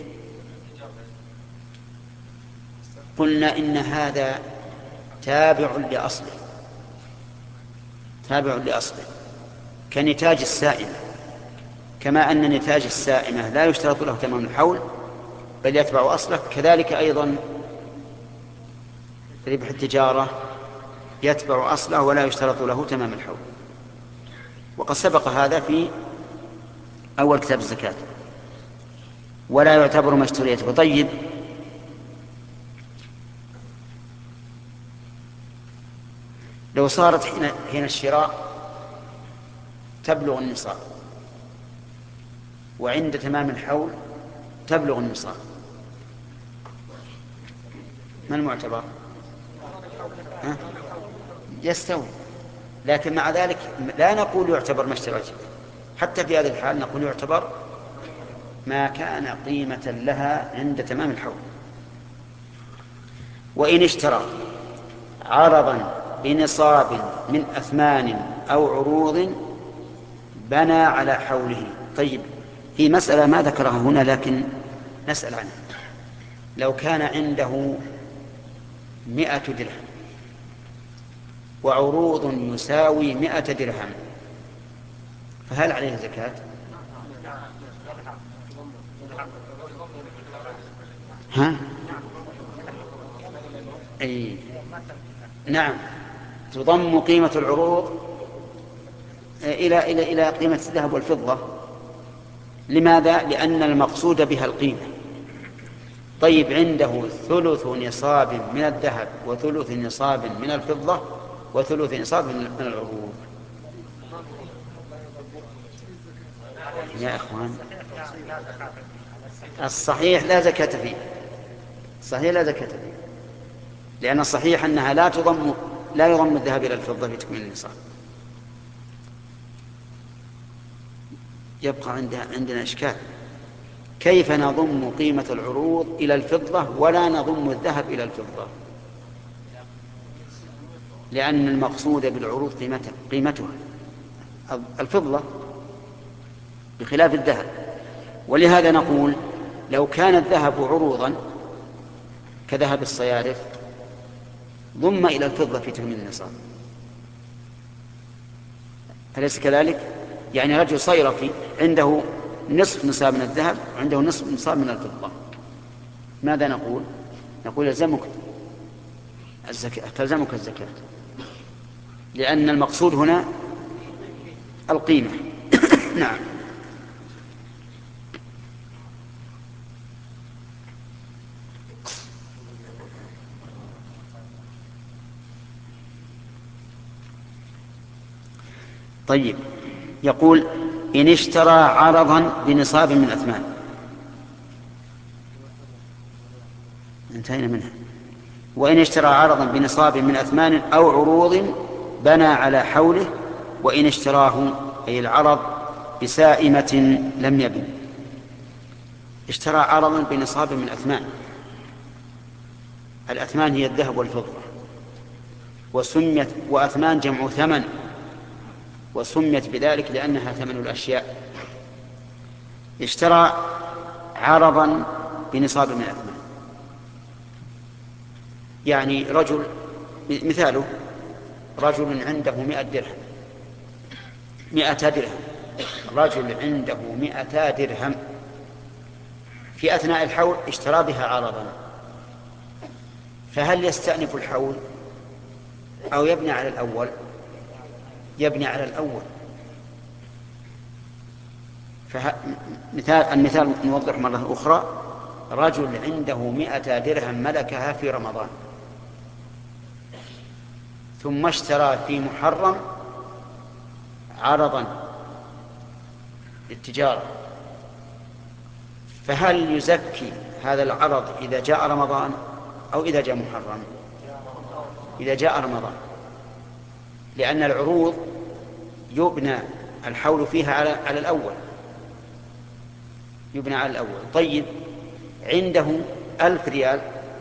B: قلنا إن هذا تابع لأصله، تابع لأصله كنتاج السائمة، كما أن نتاج السائمة لا يشترط له تمام الحول بل يتبع أصله، كذلك أيضا ربح التجارة يتبع أصله ولا يشترط له تمام الحول. وقد سبق هذا في أول كتاب الزكاة. ولا يعتبر ما اشتريته. طيب، لو صارت حين, حين الشراء تبلغ النصاب وعند تمام الحول تبلغ النصاب، ما المعتبر؟ ها؟ يستوي، لكن مع ذلك لا نقول يعتبر ما اشتريته، حتى في هذه الحال نقول يعتبر ما كان قيمة لها عند تمام الحول. وإن اشترى عرضا بنصاب من أثمان أو عروض بنى على حوله. طيب، في مسألة ما ذكرها هنا لكن نسأل عنها. لو كان عنده مئة درهم وعروض يساوي مئة درهم فهل عليه زكاة؟ ها؟ أي نعم، تضم قيمة العروض إلى إلى إلى قيمة الذهب والفضة. لماذا؟ لأن المقصود بها القيمة. طيب عنده ثلث نصاب من الذهب وثلث نصاب من الفضة وثلث نصاب من العروض. يا أخوان الصحيح لا زكاة فيه، صحيح لا زكاة فيه، لأن الصحيح أنها لا تضم لا يضم الذهب إلى الفضة في تكميل النصاب. يبقى عندنا عندنا إشكال، كيف نضم قيمة العروض إلى الفضة ولا نضم الذهب إلى الفضة؟ لأن المقصود بالعروض قيمتها قيمتها الفضة بخلاف الذهب. ولهذا نقول لو كان الذهب عروضا كذهب الصيارف ضم إلى الفضة في تكميل النصاب، أليس كذلك؟ يعني رجل صيرفي عنده نصف نصاب من الذهب وعنده نصف نصاب من الفضة، ماذا نقول؟ نقول يلزمك الزكاة، تلزمك الزكاة، لأن المقصود هنا القيمة. نعم. طيب، يقول إن اشترى عرضا بنصاب من أثمان، انتهينا منها. وإن اشترى عرضا بنصاب من أثمان أو عروض بنى على حوله، وإن اشتراه أي العرض بسائمة لم يبن. اشترى عرضا بنصاب من أثمان، الأثمان هي الذهب والفضة، وسميت وأثمان جمع ثمن، وسميت بذلك لأنها ثمن الأشياء. اشترى عرضا بنصاب من أثمان، يعني رجل، مثاله رجل عنده مئة درهم مئة درهم رجل عنده مئة درهم في أثناء الحول اشترى بها عرضا، فهل يستأنف الحول أو يبني على الأول؟ يبني على الأول. فمثال المثال نوضح مرة أخرى، رجل عنده مئة درهم ملكها في رمضان ثم اشترى في محرم عرضا للتجارة، فهل يزكي هذا العرض إذا جاء رمضان أو إذا جاء محرم؟ إذا جاء رمضان، لأن العروض يبنى الحول فيها على على الأول، يبنى على الأول. طيب، عنده ألف ريال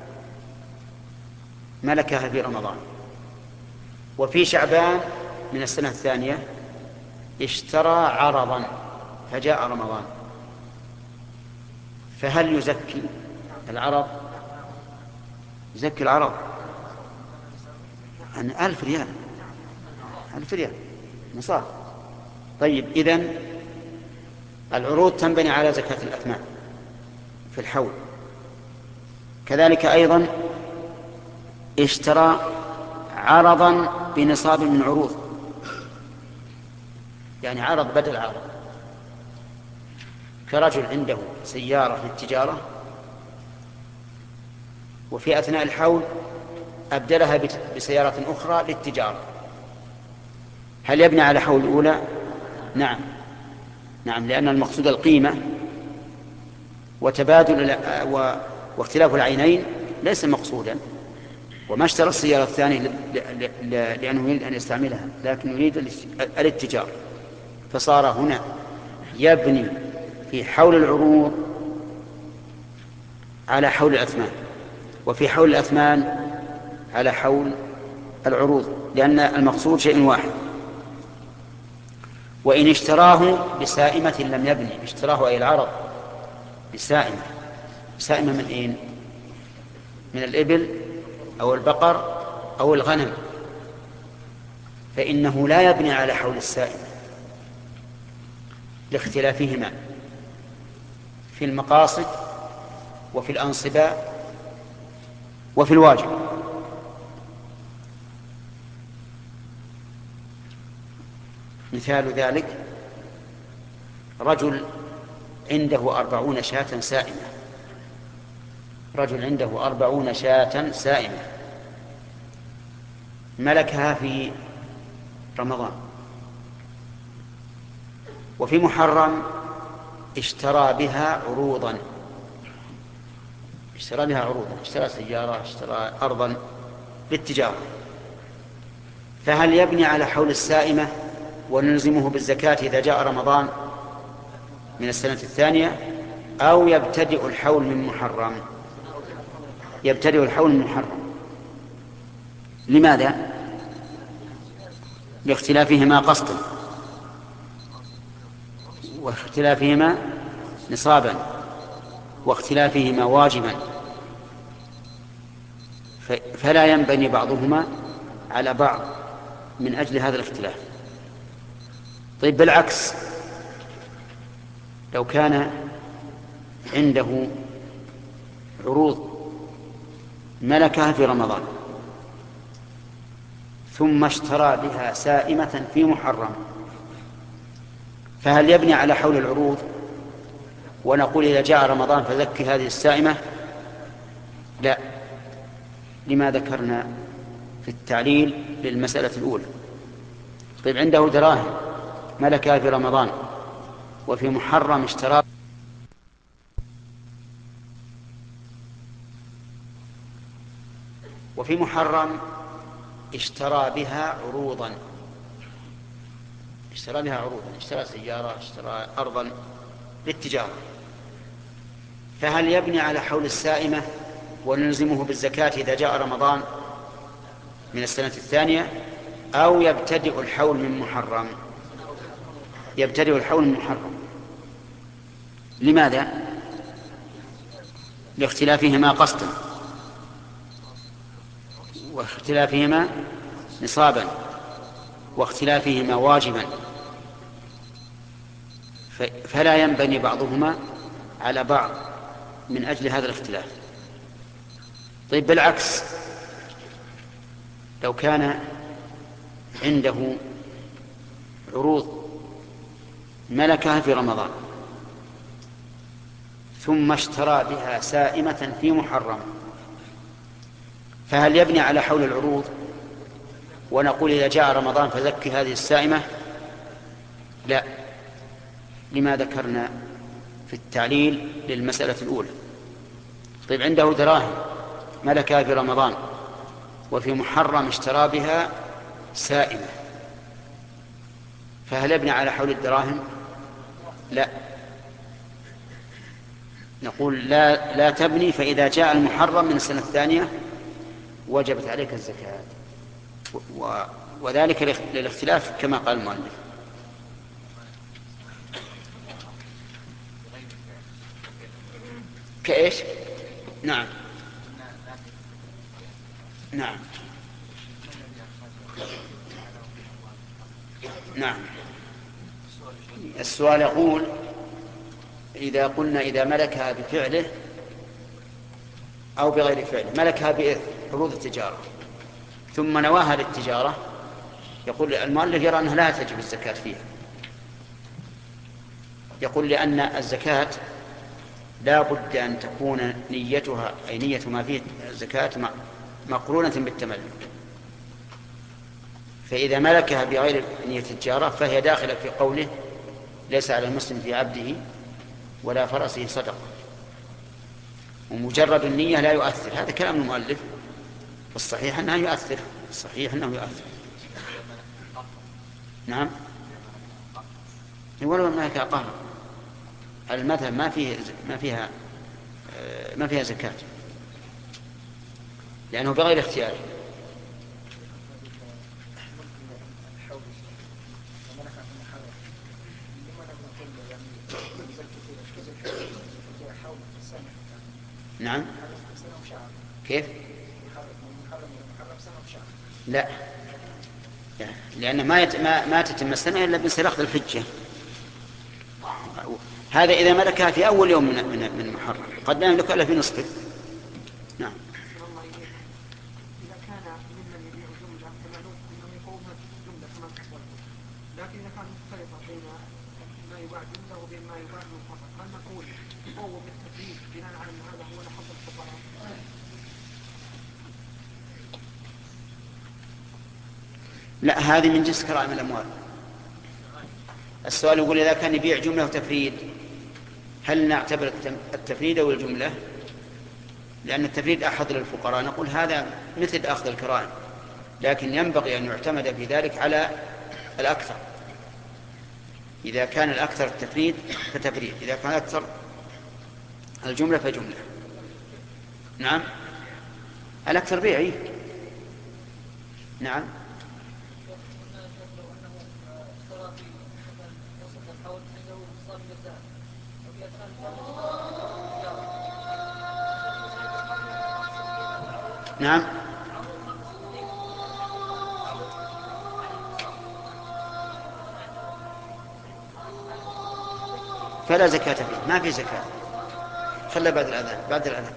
B: ملكها في رمضان، وفي شعبان من السنة الثانية اشترى عرضا فجاء رمضان، فهل يزكي العرض؟ يزكي العرض عن ألف ريال ألف ريال نصاب. طيب، إذن العروض تنبني على زكاة الأثمان في الحول. كذلك أيضا اشترى عرضا بنصاب من عروض، يعني عرض بدل عرض، كرجل عنده سيارة للتجارة وفي أثناء الحول أبدلها بسيارة أخرى للتجارة، هل يبني على حول الأولى؟ نعم نعم لأن المقصود القيمة، وتبادل واختلاف العينين ليس مقصودا. وما اشترى السيارة الثانية لأنه يريد أن يستعملها، لكن يريد الاتجار، فصار هنا يبني في حول العروض على حول الأثمان، وفي حول الأثمان على حول العروض، لأن المقصود شيء واحد. وإن اشتراه بسائمة لم يبني، اشتراه أي العرض بسائمة. سائمة من أين؟ من الإبل أو البقر أو الغنم، فإنه لا يبني على حول السائمة لاختلافهما في المقاصد وفي الأنصباء وفي الواجب. مثال ذلك رجل عنده أربعون شاة سائمة رجل عنده أربعون شاة سائمة ملكها في رمضان، وفي محرم اشترى بها عروضا اشترى بها عروضا اشترى سيارة، اشترى أرضا للتجارة، فهل يبني على حول السائمة ونلزمه بالزكاة إذا جاء رمضان من السنة الثانية، أو يبتدئ الحول من محرم؟ يبتدئ الحول من محرم. لماذا؟ لاختلافهما قسطا واختلافهما نصابا واختلافهما واجبا، فلا ينبني بعضهما على بعض من أجل هذا الاختلاف. طيب بالعكس، لو كان عنده عروض ملكها في رمضان ثم اشترى بها سائمة في محرم، فهل يبني على حول العروض ونقول إذا جاء رمضان فزكي هذه السائمة؟ لا، لما ذكرنا في التعليل للمسألة الأولى. طيب عنده دراهم ملكها في رمضان وفي محرم اشترى وفي محرم اشترى بها عروضا اشترى بها عروضا اشترى سيارة، اشترى أرضا للتجارة، فهل يبني على حول السائمة ونلزمه بالزكاة إذا جاء رمضان من السنة الثانية، أو يبتدئ الحول من محرم؟ يبتدئ الحول من محرم. لماذا؟ لاختلافهما قسطا واختلافهما نصابا واختلافهما واجبا، فلا ينبني بعضهما على بعض من أجل هذا الاختلاف. طيب بالعكس، لو كان عنده عروض ملكها في رمضان ثم اشترى بها سائمة في محرم، فهل يبني على حول العروض ونقول إذا جاء رمضان فزكي هذه السائمة؟ لا، لما ذكرنا في التعليل للمسألة الأولى. طيب عنده دراهم ملكها في رمضان وفي محرم اشترى بها سائمة، فهل يبني على حول الدراهم؟ لا، نقول لا, لا تبني، فإذا جاء المحرم من السنة الثانية وجبت عليك الزكاة، و... وذلك للاختلاف كما قال المؤلف. كإيش؟ نعم نعم نعم السؤال يقول: إذا قلنا إذا ملكها بفعله أو بغير فعله، ملكها بإثم عروض التجارة ثم نواها للتجارة، يقول المؤلف يرى أنها لا تجب الزكاة فيها. يقول لأن الزكاة لا بد أن تكون نيتها أي نية ما فيه الزكاة مقرونة بالتملك، فإذا ملكها بغير نية التجارة فهي داخلة في قوله: ليس على المسلم في عبده ولا فرسه صدقة، ومجرد النية لا يؤثر. هذا كلام المؤلف، والصحيح أنه يؤثر الصحيح أنه يؤثر. نعم، ولو أنها قهر المذهب ما فيه ما فيها ما فيها زكاة، لأنه بغير اختيار. نعم، كيف؟ لا، لأن ما يت... ما... ما تتم السنة إلا بانسلاخ الحجة. هذا إذا ملكها في أول يوم من من, من محرم، قد لا يملك إلا في نصفه. نعم.
C: إذا كان ممن يبيع جملة فمعلوم أنه يقوم جملة كما تقول، لكن إذا كان مختلفة بين ما يباع جملة وبين ما يباع منفصل، هل نقول هو بالتفريق بناء على أن هذا هو لحظ الفقراء؟
B: لا، هذه من جنس كرائم الأموال. السؤال يقول إذا كان يبيع جملة وتفريد هل نعتبر التفريد أو الجملة؟ لأن التفريد أحد للفقراء، نقول هذا مثل أخذ الكرائم، لكن ينبغي أن يعتمد في ذلك على الأكثر. إذا كان الأكثر التفريد فتفريد، إذا كان الأكثر الجملة فجملة. نعم، الأكثر بيعي. نعم. نعم. فلا زكاة فيه، ما في زكاة. خلى بعد الأذان، بعد الأذان.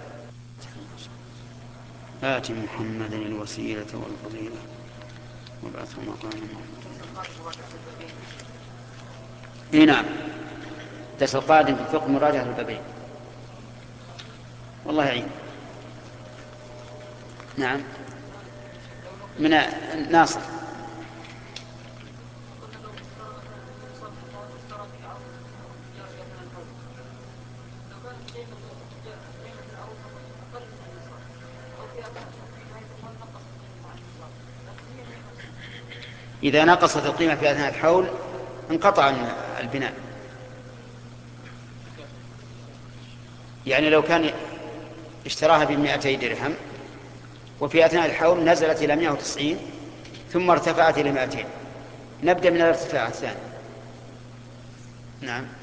B: آتي محمدا الوسيلة والفضيلة وابعثه مقاما محمودا. اي نعم، درس القادم في الفقه مراجعة البابين، والله يعين. نعم، من ناصر. إذا نقصت القيمة في أثناء الحول انقطع البناء. يعني لو كان اشتراها بمئتي درهم وفي أثناء الحول نزلت إلى مئة وتسعين ثم ارتفعت إلى مئتين، نبدأ من الارتفاع الثاني. نعم.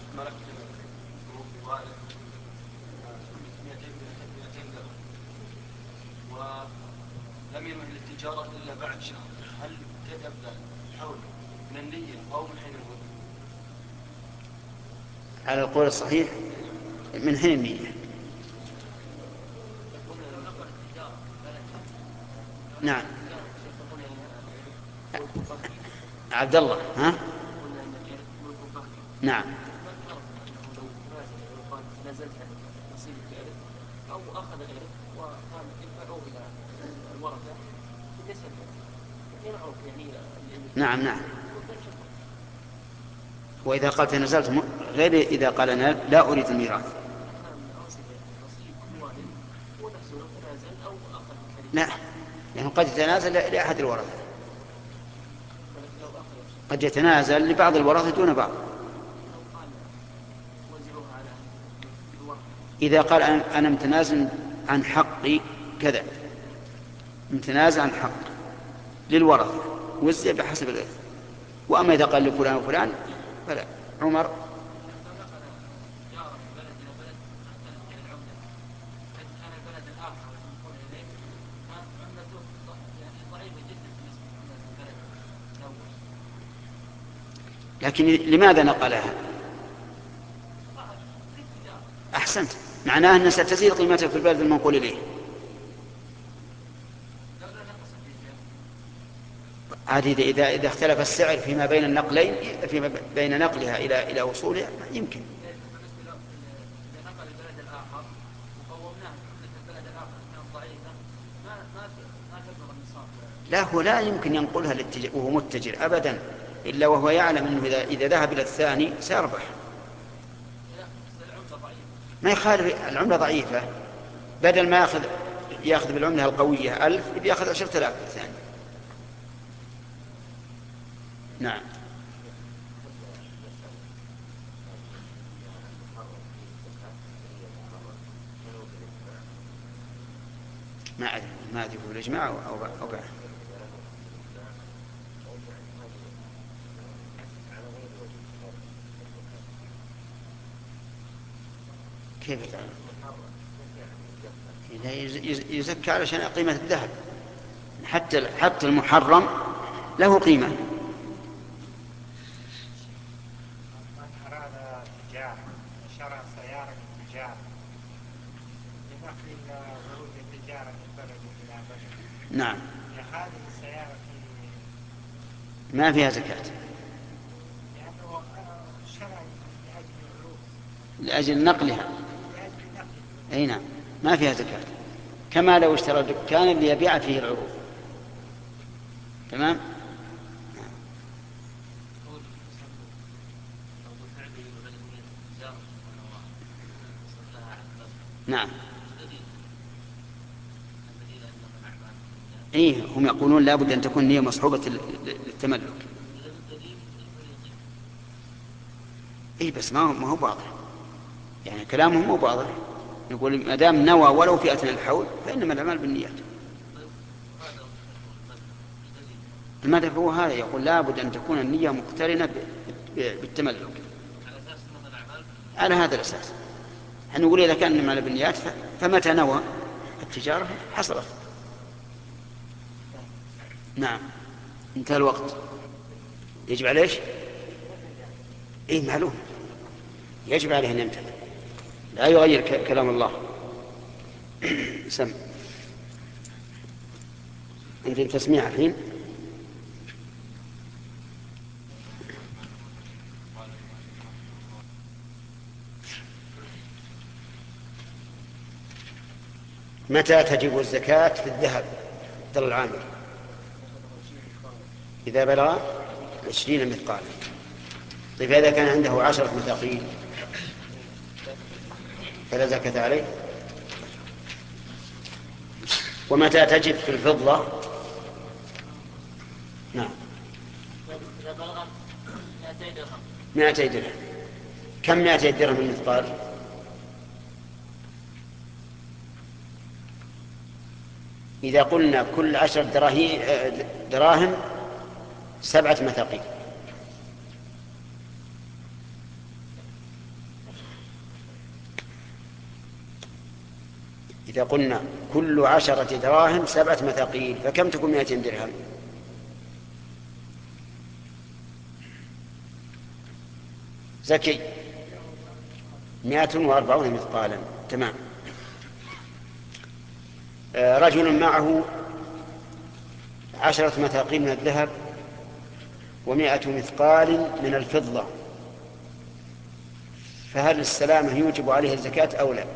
D: ولم ينوي التجارة إلا بعد شهر، هل تبدأ الحول من النية أو من حين الوضع؟
B: على القول الصحيح من حين النية. نعم. عبد الله، ها؟ نعم.
C: أو أخذ غيره وقال ادفعوه إلى الورثة يسلم ينعرف يعني.
B: نعم نعم. وإذا قال تنازلت م... غير إذا قال أنا لا أريد الميراث. لا، يعني قد يتنازل لأحد الورثة، قد يتنازل لبعض الورثة دون بعض. إذا قال أنا متنازل عن حقي كذا، متنازل عن حق للورثة وزع بحسب الإرث. وأما إذا قال لفلان وفلان فلا. عمر. لكن لماذا نقلها؟ أحسنت، معناه أنها ستزيد قيمتها في البلد المنقول إليه. عادي إذا إذا اختلف السعر فيما بين النقلين، فيما بين نقلها إلى إلى وصولها يمكن. لا، هو لا يمكن ينقلها وهو متجر أبدا، إلا وهو يعلم أنه إذا إذا ذهب إلى الثاني سيربح. ما يخالف، العملة ضعيفة، بدل ما يأخذ يأخذ بالعملة القوية ألف يأخذ عشرة آلاف الثاني. نعم. ما أدري ما أدري هو الإجماع أو أو بعد. كيف تعلم؟ يزكى علشان قيمة الذهب، حتى حتى المحرم له قيمة.
E: من أراد تجارة شرى سيارة تجارة لنقل ورود التجارة من بلد إلى بلد.
B: نعم.
E: هذه السيارة
B: ما فيها زكاة.
E: لأنه شرى
B: لأجل نقلها. أي نعم، ما فيها زكاة، كما لو اشترى دكانا ليبيع فيه العروض. تمام. نعم. إيه، هم يقولون لا بد أن تكون نية مصحوبة للتملك. إيه بس ما هو ما هو واضح، يعني كلامهم مو واضح. يقول ما دام نوى ولو في أثناء الحول فإنما الأعمال بالنيات. المذهب هو هذا، يقول لا بد أن تكون النية مقترنة بالتملك. على هذا الأساس نحن نقول إذا كان الأعمال بالنيات فمتى نوى التجارة حصلت. نعم. انتهى الوقت. يجب عليه ايش؟ ايه معلوم، يجب عليه ان يمتثل، لا يغير كلام الله. سم انت تسميع الحين. متى تجب الزكاة في الذهب؟ عبد الله العامر. إذا بلغ عشرين مثقالا. طيب إذا كان عنده عشرة مثاقيل فلا زكاة عليه. ومتى تجب في الفضة؟ نعم.
F: إذا بلغ مئتي درهم.
B: مئتي درهم. كم مئتي درهم المثقال؟ إذا قلنا كل عشر دراهم سبعة مثاقيل. إذا قلنا كل عشرة دراهم سبعة مثاقيل فكم تكون مئتين درهم؟ زكي مئة وأربعون مثقالا. تمام. رجل معه عشرة مثاقيل من الذهب ومائة مثقال من الفضة، فهل السلامة يوجب عليه الزكاة أو لا؟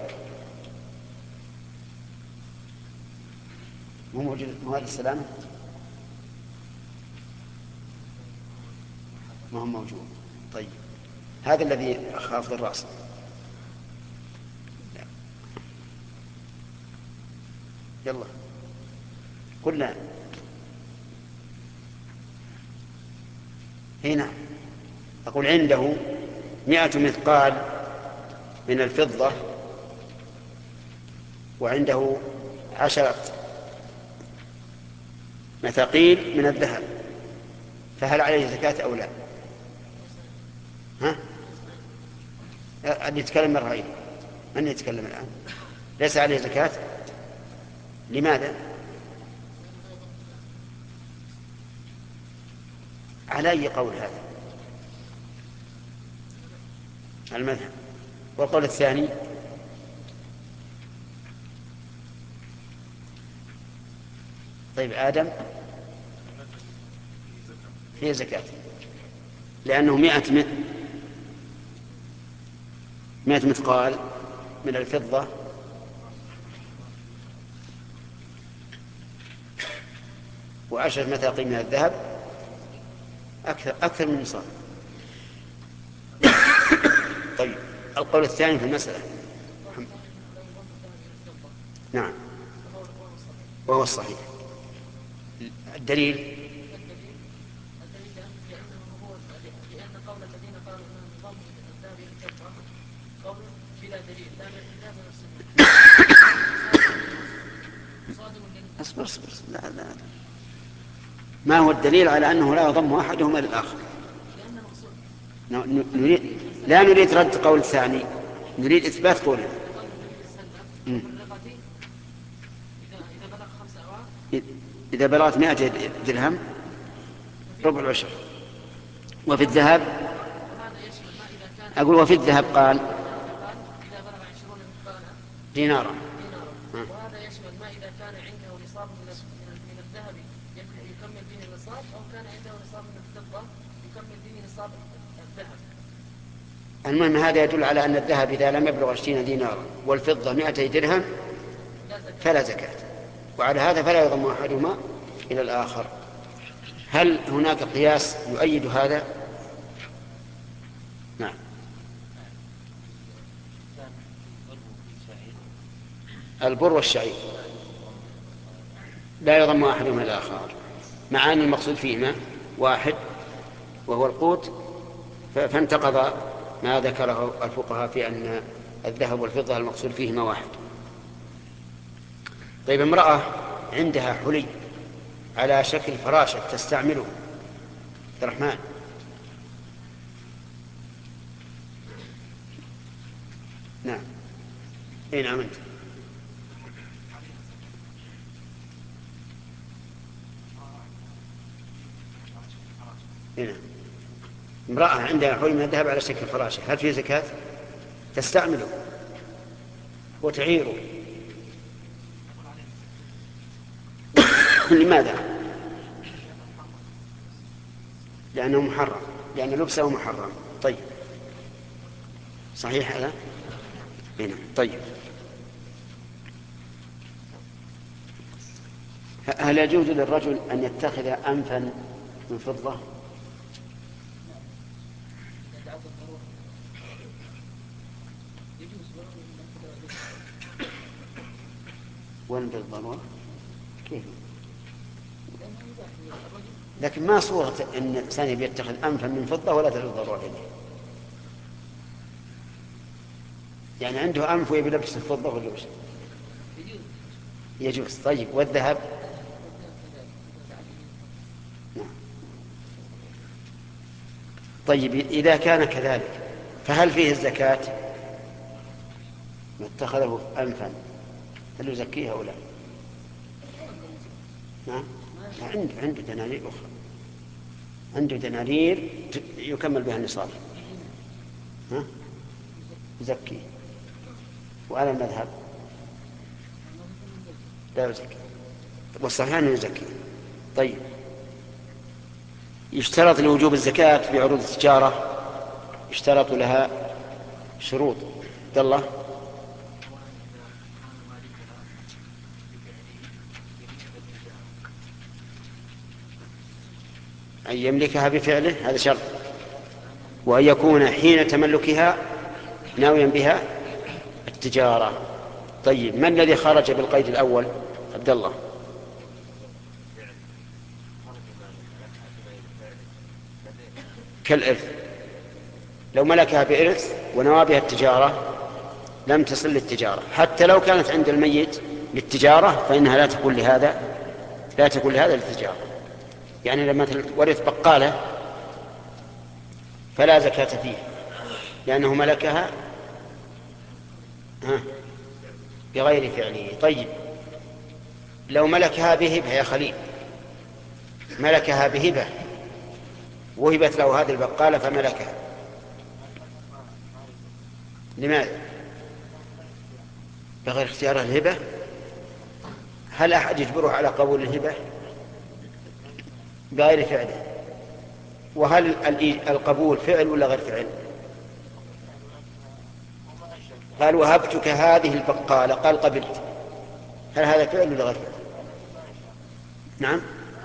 B: مو موجود هذا السلامة؟ ما هو موجود. طيب هذا الذي خافض الرأس. يلا قلنا هنا. أقول عنده مئة مثقال من الفضة وعنده عشرة مثاقيل من الذهب، فهل عليه زكاة أو لا؟ ها؟ اللي يتكلم مرة. من يتكلم الآن؟ ليس عليه زكاة. لماذا؟ على أي قول هذا؟ المذهب. والقول الثاني طيب آدم فيه زكاة لأنه مئة مئة مثقال من الفضة وعشرة مثاقيل من الذهب أكثر أكثر من نصاب. طيب القول الثاني في المسألة. نعم وهو الصحيح. الدليل
F: لأن قول الذين قالوا أن النظام الذهب يتكفى قول بلا دليل لا من الكتاب ولا السنة.
B: اصبر اصبر لا لا ما هو الدليل على أنه لا يضم أحدهما للآخر؟ نريد لا نريد رد قول الثاني، نريد إثبات قوله. إذا بلغت مائة درهم ربع العشر. وفي الذهب أقول وفي الذهب قال دينارا.
F: وهذا يشمل ما إذا كان عنده نصاب من الذهب يكمل به النصاب أو كان عنده نصاب من الفضة يكمل به نصاب الذهب.
B: المهم هذا يدل على أن الذهب إذا لم يبلغ عشرين دينارا والفضة مئتي درهم فلا زكاة، وعلى هذا فلا يضم أحدهما إلى الآخر. هل هناك قياس يؤيد هذا؟ نعم. البر والشعير لا يضم أحدهما إلى الآخر، مع أن المقصود فيهما واحد وهو القوت، فانتقض ما ذكره الفقهاء في أن الذهب والفضة المقصود فيهما واحد. طيب، امرأة عندها حلي على شكل فراشة تستعمله، عبد الرحمن، نعم، اي نعم انت، هنا امرأة عندها حلي من الذهب على شكل فراشة، هل فيه زكاة؟ تستعمله وتعيره. لماذا؟ لأنه محرم، لأن لبسه محرم. طيب، صحيح هذا؟ هنا. طيب، هل يجوز للرجل أن يتخذ أنفا من فضة؟ وين بالضرورة؟ كيف؟ لكن ما صورة أن الإنسان يتخذ أنفا من فضة ولا تجوز الضرورة إليه، يعني عنده أنف ويبي يلبس الفضة ولا وش؟ يجوز. طيب، والذهب؟ نعم. طيب، إذا كان كذلك فهل فيه الزكاة؟ اتخذه أنفا هل يزكيها أو لا؟ نعم، عنده عنده دنانير أخرى، عنده دنانير يكمل بها النصاب، ها يزكي. وعلى المذهب لا يزكي، والصحيح أنه يزكي. طيب، يشترط لوجوب الزكاة في عروض التجارة، يشترط لها شروط. عبد الله، أن يملكها بفعله، هذا شرط، وأن يكون حين تملكها ناويا بها التجارة. طيب، ما الذي خرج بالقيد الأول؟ عبد الله، كالإرث، لو ملكها بإرث ونوى بها التجارة لم تصل للتجارة، حتى لو كانت عند الميت للتجارة فإنها لا تكون لهذا لا تكون لهذا للتجارة. يعني لما ورث بقالة فلا زكاة فيه لأنه ملكها بغير فعله. طيب، لو ملكها بهبة يا خليل، ملكها بهبة وهبت له هذه البقالة فملكها، لماذا؟ بغير اختيار الهبة. هل أحد يجبره على قبول الهبة؟ بغير فعله. وهل القبول فعل ولا غير فعل؟ قال وهبتك هذه البقالة، قال قبلت، هل هذا فعل ولا غير فعل؟ نعم،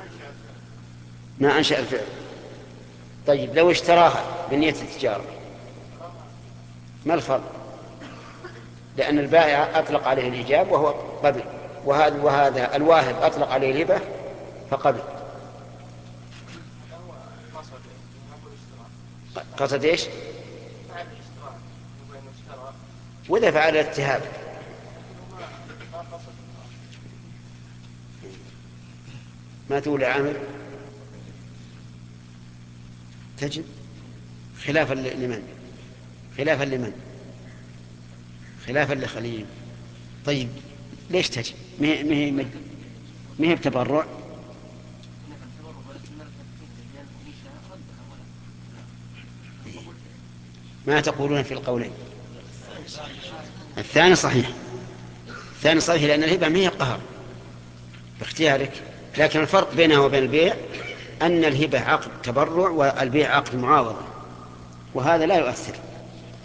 B: ما أنشأ الفعل. طيب، لو اشتراها بنية التجارة ما الفرق؟ لأن البائع أطلق عليه الإيجاب وهو قبل، وهذا, وهذا الواهب أطلق عليه الهبة فقبل. قصد إيش؟ وإذا فعل الاتهاب ما تقول يا عامر؟ تجب خلافا لمن؟ خلافا لمن؟ خلافا لخليل. طيب، ليش تجب؟ ما هي بتبرع؟ ما تقولون في القولين؟ الثاني صحيح، الثاني صحيح، لأن الهبة ما هي قهر باختيارك، لكن الفرق بينها وبين البيع أن الهبة عقد تبرع والبيع عقد معاوضة، وهذا لا يؤثر.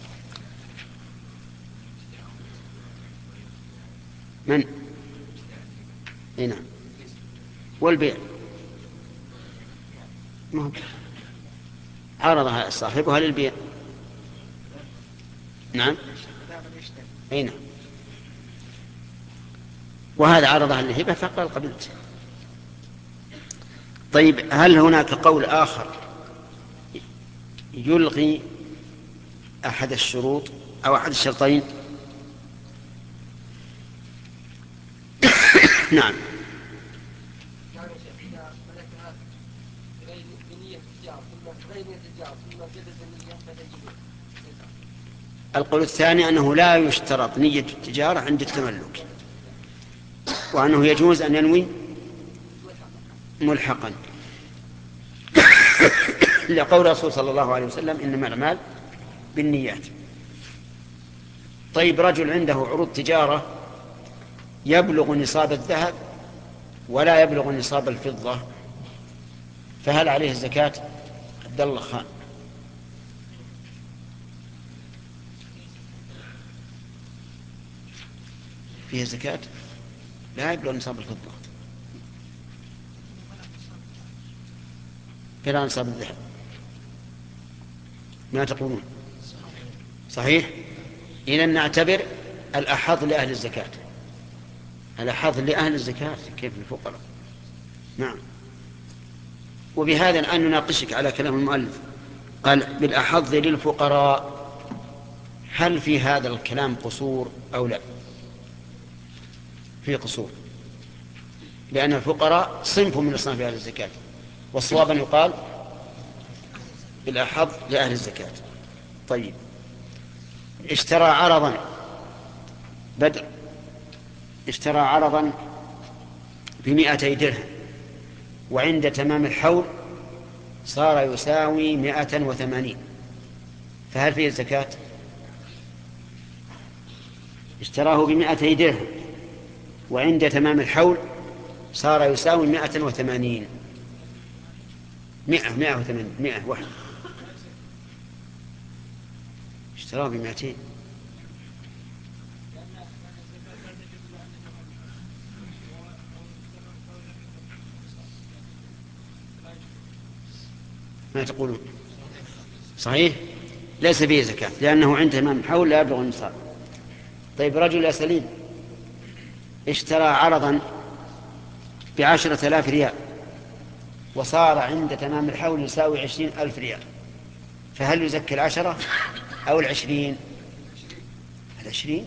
B: من؟ اي نعم. والبيع ما هو عرضها صاحبها للبيع. نعم اي نعم. وهذا عرضها للهبة فقال قبلت. طيب هل هناك قول آخر يلغي أحد الشروط أو أحد الشرطين؟ نعم. القول الثاني أنه لا يشترط نية التجارة عند التملك، وأنه يجوز أن ينوي ملحقا لقول رسول صلى الله عليه وسلم إنما الأعمال بالنيات. طيب رجل عنده عروض تجارة يبلغ نصاب الذهب ولا يبلغ نصاب الفضة، فهل عليه الزكاة؟ عبد الله خان. فيه زكاة؟ لا يبلغ نصاب الفضة فلا نصاب الذهب. ما تقولون؟ صحيح. إذن نعتبر الأحظ لأهل الزكاة، الأحظ لأهل الزكاة كيف الفقراء. نعم. وبهذا الآن نناقشك على كلام المؤلف، قال بالأحظ للفقراء، هل في هذا الكلام قصور أو لا؟ في قصور، لأن الفقراء صنف من أصناف أهل الزكاة، والصواب أن يقال بالأحظ لأهل الزكاة. طيب اشترى عرضا بدر، اشترى عرضا بمئتي درهم، وعند تمام الحول صار يساوي مئة وثمانين، فهل فيه الزكاة؟ اشتراه بمئتي درهم وعند تمام الحول صار يساوي مئة وثمانين، مئة مئة وثمانين مئة واحد، اشتراه بمئتين. ما تقولون؟ صحيح ليس فيه زكاة لأنه عند تمام الحول لا يبلغ النصاب. طيب رجل يا سليم اشترى عرضا بعشرة آلاف ريال وصار عند تمام الحول يساوي عشرين ألف ريال، فهل يزكي العشرة أو العشرين؟ العشرين.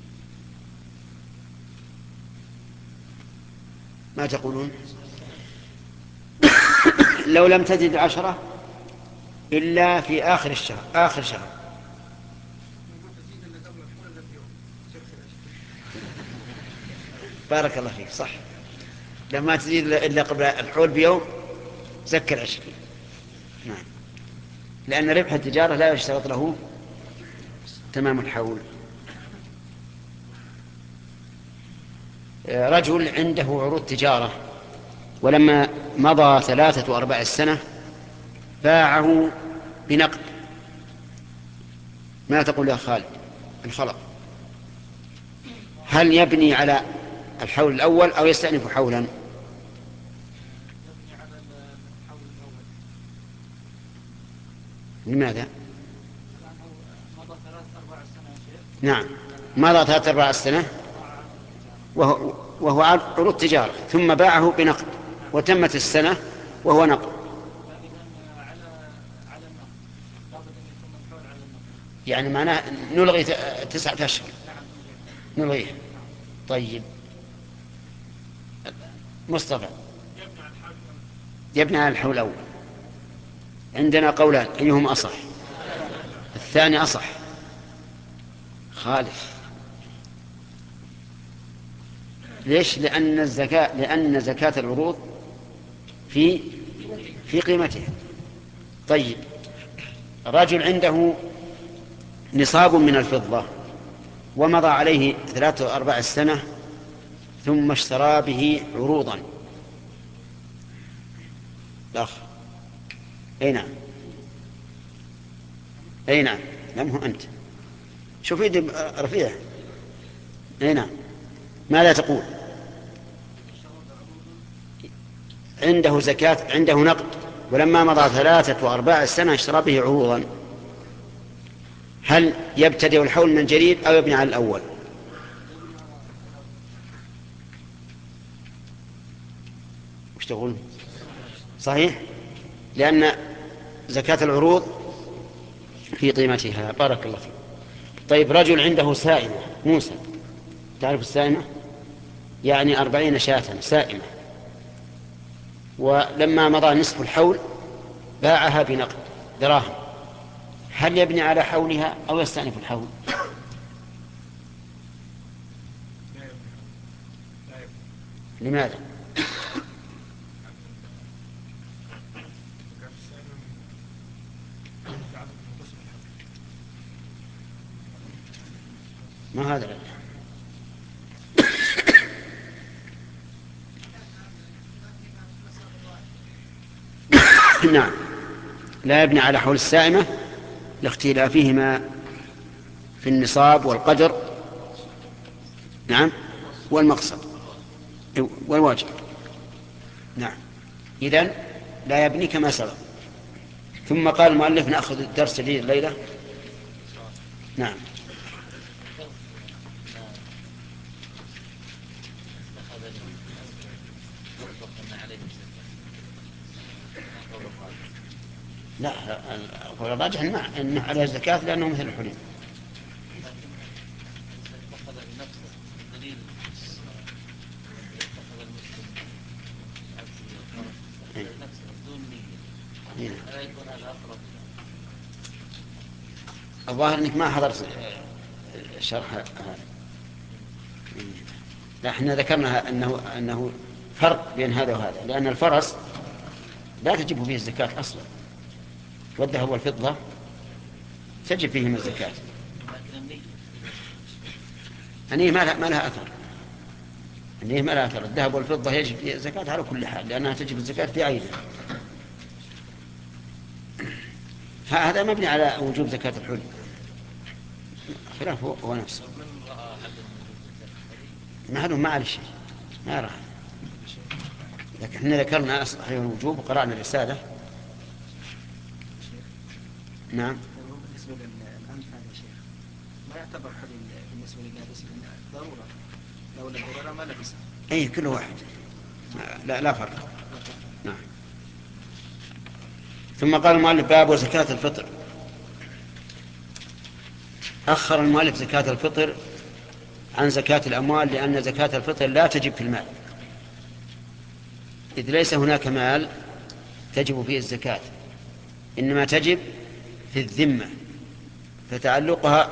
B: ما تقولون؟ لو لم تزد العشرة إلا في آخر الشهر آخر شهر بارك الله فيك، صح، لما تزيد إلا قبل الحول بيوم زكى العشرين. نعم، لأن ربح التجارة لا يشترط له تمام الحول. رجل عنده عروض تجارة ولما مضى ثلاثة وأربع السنة باعه بنقد، ما تقول يا خالد الخلق؟ هل يبني على الحول الأول أو يستأنف حولا؟ لماذا؟ نعم مضى ثلاثة أربع السنة وهو, وهو عروض تجارة ثم باعه بنقد وتمت السنة وهو نقد، يعني معناه نلغي تسعة أشهر نلغيه. طيب مصطفى يبنى على الحول الأول. عندنا قولان أيهم أصح؟ الثاني أصح. خالف. ليش؟ لأن الزكاة لأن زكاة العروض في في قيمتها. طيب رجل عنده نصاب من الفضة ومضى عليه ثلاثة أربع السنة ثم اشترى به عروضا. الأخ أي نعم أي نعم لم هو أنت شوف يدي رفيع. أي نعم ماذا تقول؟ عنده زكاة، عنده نقد، ولما مضى ثلاثة وأرباع السنة اشترى به عروضا، هل يبتدئ الحول من جديد أو يبني على الأول؟ وش تقول؟ صحيح، لأن زكاة العروض في قيمتها. بارك الله فيك. طيب، رجل عنده سائمة، موسى، تعرف السائمة؟ يعني أربعين شاة سائمة، ولما مضى نصف الحول باعها بنقد دراهم، هل يبني على حولها أو يستأنف الحول؟ لماذا؟ ما هذا لا. نعم، لا يبني على حول السائمة لاختلافهما في النصاب والقدر، نعم، والمقصد والواجب. نعم، إذن لا يبني كما سبق. ثم قال المؤلف: نأخذ الدرس جديد الليلة. نعم. لا، الراجح أنه عليه الزكاة لأنه مثل الحلم. الظاهر أنك ما حضرت الشرح هذا. لا، احنا ذكرنا أنه, أنه فرق بين هذا وهذا، لأن الفرس لا تجب فيه الزكاة أصلا، والذهب والفضة تجب فيهم الزكاة. النية ما لها أثر، النية ما لها أثر. الذهب والفضة يجب فيه الزكاة على كل حال، لأنها تجب الزكاة في عينها. هذا مبني على وجوب زكاة الحلي، خلاف هو, هو نفسه. معلوم ما على شيء، ما راح. لكن احنا ذكرنا صحيح الوجوب وقرأنا الرسالة. نعم.
C: بالنسبة للأنف هذا يا شيخ ما يعتبر حلي بالنسبة للنابس، ضرورة، لو الضرورة ما لبسها.
B: أي كل واحد، لا لا فرق. نعم. ثم قال المؤلف: باب زكاة الفطر. أخر المؤلف زكاة الفطر عن زكاة الأموال، لأن زكاة الفطر لا تجب في المال، إذ ليس هناك مال تجب فيه الزكاة، إنما تجب في الذمة، فتعلقها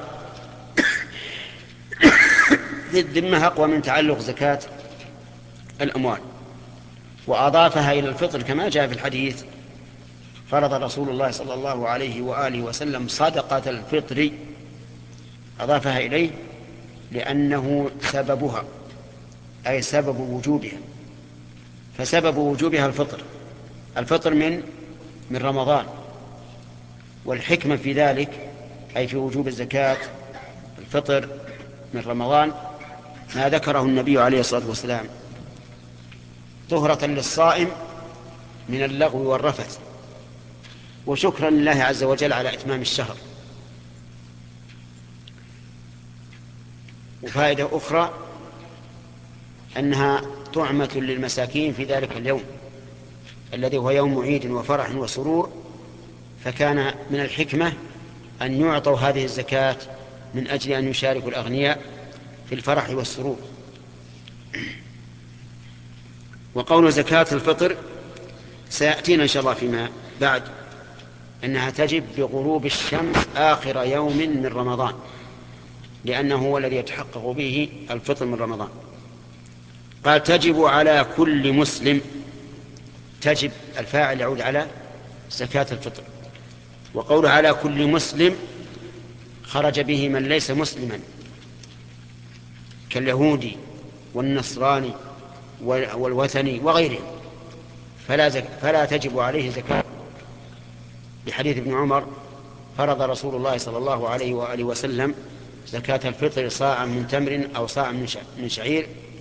B: في الذمة أقوى من تعلق زكاة الأموال. وأضافها إلى الفطر كما جاء في الحديث: فرض رسول الله صلى الله عليه وآله وسلم صدقة الفطر، أضافها إليه لأنه سببها، أي سبب وجوبها، فسبب وجوبها الفطر، الفطر من من رمضان. والحكمة في ذلك، أي في وجوب الزكاة الفطر من رمضان، ما ذكره النبي عليه الصلاة والسلام: طهرة للصائم من اللغو والرفث، وشكرا لله عز وجل على إتمام الشهر. وفائدة أخرى أنها طعمة للمساكين في ذلك اليوم الذي هو يوم عيد وفرح وسرور، فكان من الحكمة أن يعطوا هذه الزكاة من أجل أن يشاركوا الأغنياء في الفرح والسرور. وقول زكاة الفطر سيأتينا إن شاء الله فيما بعد أنها تجب بغروب الشمس آخر يوم من رمضان، لأنه هو الذي يتحقق به الفطر من رمضان. قال: تجب على كل مسلم. تجب الفاعل يعود على زكاة الفطر، وقوله على كل مسلم خرج به من ليس مسلما كاليهودي والنصراني والوثني وغيرهم، فلا, زك... فلا تجب عليه زكاة، بحديث ابن عمر: فرض رسول الله صلى الله عليه وآله وسلم زكاة الفطر صاعا من تمر أو صاعا من شعير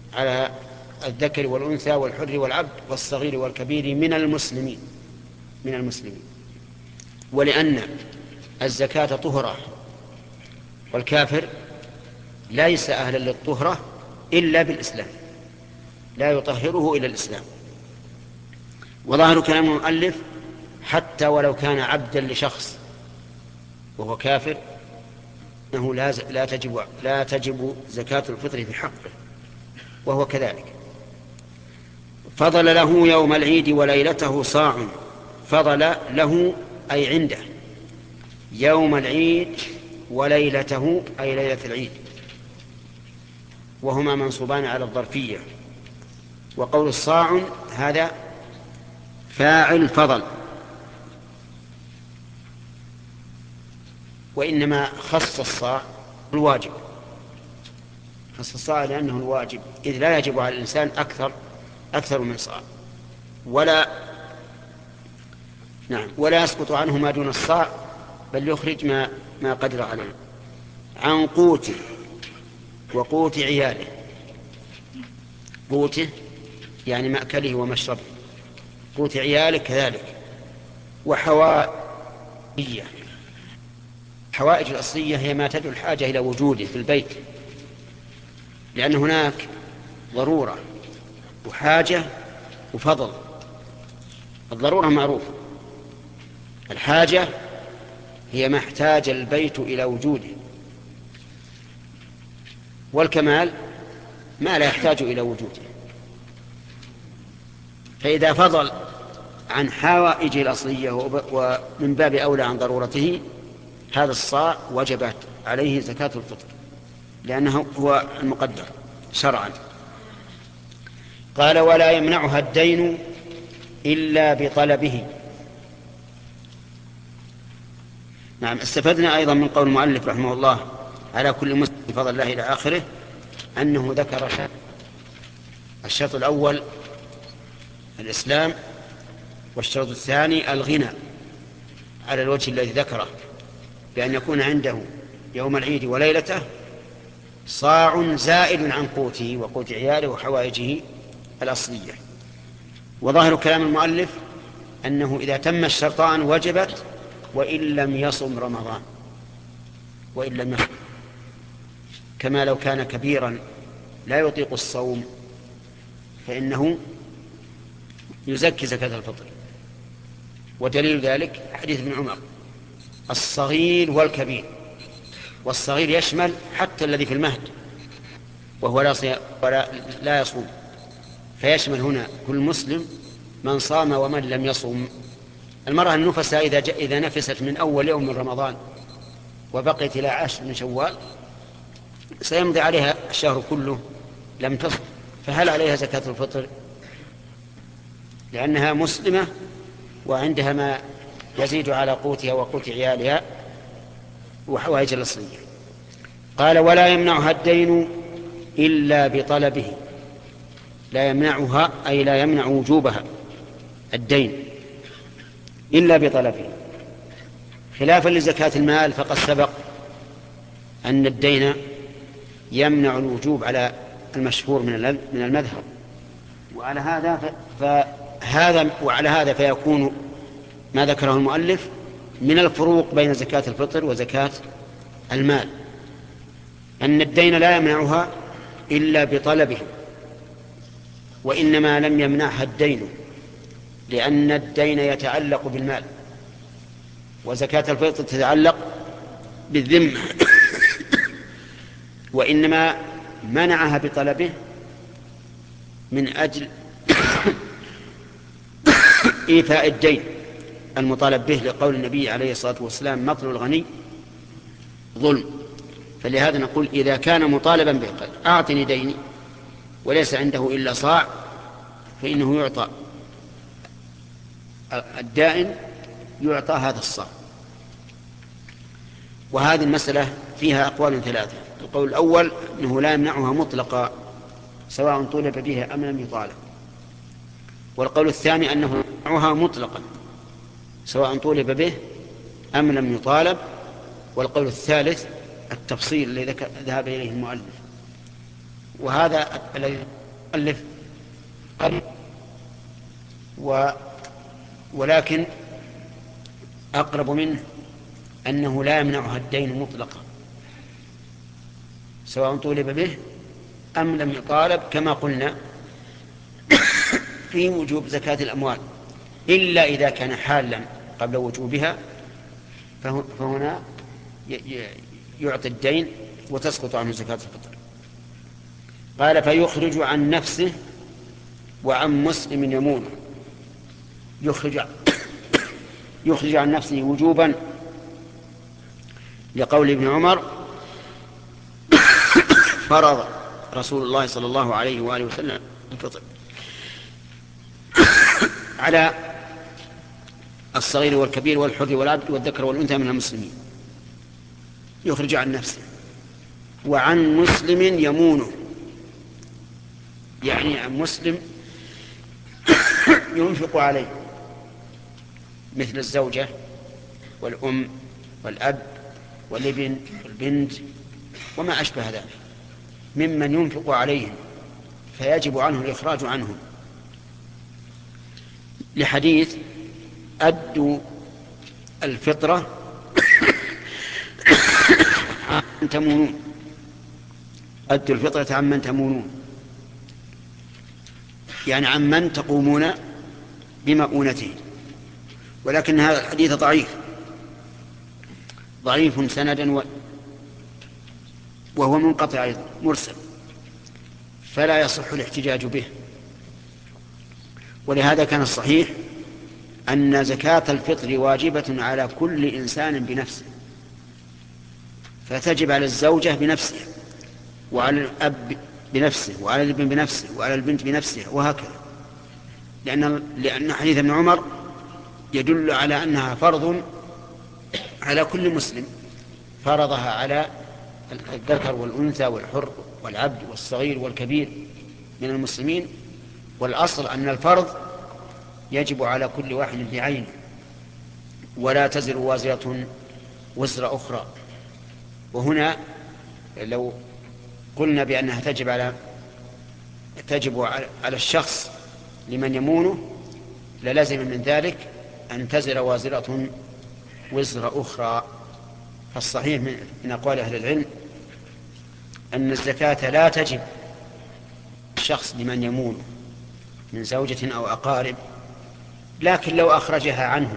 B: على الذكر والأنثى والحر والعبد والصغير والكبير من المسلمين من المسلمين ولأن الزكاة طهرة والكافر ليس أهلا للطهرة إلا بالإسلام، لا يطهره إلا الإسلام. وظاهر كلام المؤلف حتى ولو كان عبدا لشخص وهو كافر أنه لا تجب لا تجب زكاة الفطر في حقه، وهو كذلك. فضل له يوم العيد وليلته صاع، فضل له أي عنده يوم العيد وليلته أي ليلة العيد، وهما منصوبان على الظرفية. وقول الصاع هذا فاعل فضل، وإنما خص الصاع الواجب، خص الصاع لأنه الواجب، إذ لا يجب على الإنسان أكثر أكثر من صاع، ولا نعم ولا يسقط عنه ما دون الصاع، بل يخرج ما ما قدر عليه. عن قوته وقوت عياله، قوته يعني مأكله ومشربه، قوت عياله كذلك. وحوائجه، حوائج الأصلية هي ما تدعو الحاجة إلى وجوده في البيت، لأن هناك ضرورة وحاجة وفضل. الضرورة معروفة، الحاجة هي ما احتاج البيت إلى وجوده، والكمال ما لا يحتاج إلى وجوده. فإذا فضل عن حوائجه الأصلية ومن باب أولى عن ضرورته، هذا الصاع وجبت عليه زكاة الفطر لأنه هو المقدر شرعا. قال ولا يمنعها الدين إلا بطلبه. نعم، استفدنا أيضا من قول المؤلف رحمه الله على كل مسلم بفضل الله إلى آخره أنه ذكر شرط. الشرط الأول الإسلام، والشرط الثاني الغنى على الوجه الذي ذكره، بأن يكون عنده يوم العيد وليلته صاع زائد عن قوته وقوت عياله وحوائجه الأصلية. وظاهر كلام المؤلف أنه إذا تم الشرطان وجبت وإن لم يصم رمضان، وإن لم يصم، كما لو كان كبيرا لا يطيق الصوم فإنه يزكي زكاة الفطر. ودليل ذلك حديث ابن عمر الصغير والكبير، والصغير يشمل حتى الذي في المهد وهو لا, صي... ولا لا يصوم، فيشمل هنا كل مسلم من صام ومن لم يصوم. المرأة النفسة إذا, ج... إذا نفست من أول يوم من رمضان وبقيت إلى عشر من شوال سيمضي عليها الشهر كله لم تصم، فهل عليها زكاة الفطر؟ لأنها مسلمة وعندها ما يزيد على قوتها وقوت عيالها وحوائج الأصلية. قال ولا يمنعها الدين إلا بطلبه. لا يمنعها أي لا يمنع وجوبها الدين إلا بطلبه، خلافا لزكاة المال، فقد سبق أن الدين يمنع الوجوب على المشهور من المذهب، وعلى هذا فهذا وعلى هذا فيكون ما ذكره المؤلف من الفروق بين زكاة الفطر وزكاة المال أن الدين لا يمنعها إلا بطلبه، وإنما لم يمنعها الدين لأن الدين يتعلق بالمال، وزكاة الفطر تتعلق بالذمة، وإنما منعها بطلبه من أجل إيفاء الدين المطالب به، لقول النبي عليه الصلاة والسلام مطل الغني ظلم. فلهذا نقول إذا كان مطالبا به أعطني ديني وليس عنده إلا صاع فإنه يعطى الدائن، يعطى هذا الصاع. وهذه المسألة فيها أقوال ثلاثة. القول الأول أنه لا يمنعها مطلقا سواء طولب بها أم لم يطالب، والقول الثاني أنه يمنعها مطلقا سواء طولب به أم لم يطالب، والقول الثالث التفصيل الذي ذهب إليه المؤلف، وهذا الذي المؤلف قريب، و ولكن أقرب منه أنه لا يمنعها الدين مطلقا سواء طولب به أم لم يطالب، كما قلنا في وجوب زكاة الأموال، إلا إذا كان حالا قبل وجوبها فهنا يعطي الدين وتسقط عنه زكاة الفطر. قال فيخرج عن نفسه وعن مسلم يمونه. يخرج يخرج عن نفسه وجوبا لقول ابن عمر فرض رسول الله صلى الله عليه وآله وسلم الفطر على الصغير والكبير والحر والعبد والذكر والأنثى من المسلمين، يخرج عن نفسه. وعن مسلم يمونه، يعني عن مسلم ينفق عليه، مثل الزوجة والأم والأب والابن والبنت وما أشبه ذلك ممن ينفق عليهم فيجب عنه الإخراج عنهم، لحديث أدوا الفطرة عمن تمونون، أدوا الفطرة عمن تمونون، يعني عمن تقومون بمؤونته. ولكن هذا الحديث ضعيف ضعيف سندا وهو منقطع أيضا مرسل، فلا يصح الاحتجاج به. ولهذا كان الصحيح أن زكاة الفطر واجبة على كل إنسان بنفسه، فتجب على الزوجة بنفسها وعلى الأب بنفسه وعلى الابن بنفسه وعلى البنت بنفسها وهكذا، لأن, لأن حديث ابن عمر يدل على أنها فرض على كل مسلم، فرضها على الذكر والأنثى والحر والعبد والصغير والكبير من المسلمين. والأصل أن الفرض يجب على كل واحد بعينه، ولا تزر وازرة وزر أخرى. وهنا لو قلنا بأنها تجب على تجب على الشخص لمن يمونه للزم من ذلك أن تزر وازرة وزر أخرى. فالصحيح من أقوال أهل العلم أن الزكاة لا تجب الشخص لمن يمونه من زوجة أو أقارب، لكن لو أخرجها عنهم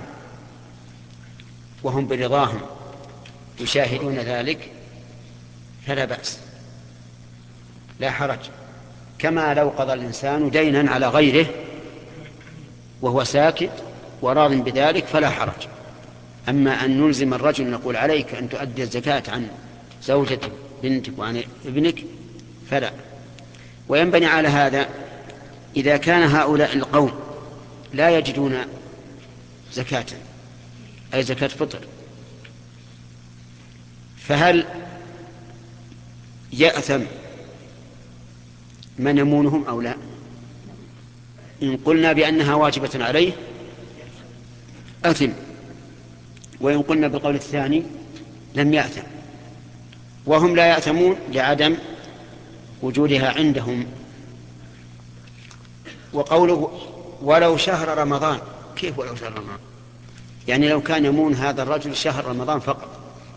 B: وهم برضاهم يشاهدون ذلك فلا بأس، لا حرج، كما لو قضى الإنسان دينا على غيره وهو ساكت وراض بذلك فلا حرج. أما أن نلزم الرجل نقول عليك أن تؤدي الزكاة عن زوجتك بنتك وعن ابنك فلا. وينبني على هذا إذا كان هؤلاء القوم لا يجدون زكاة أي زكاة فطر، فهل يأثم من يمونهم أو لا؟ إن قلنا بأنها واجبة عليه أثم، وإن قلنا بالقول الثاني لم يأثم، وهم لا يأثمون لعدم وجودها عندهم. وقوله ولو شهر رمضان، كيف ولو شهر رمضان؟ يعني لو كان يمون هذا الرجل شهر رمضان فقط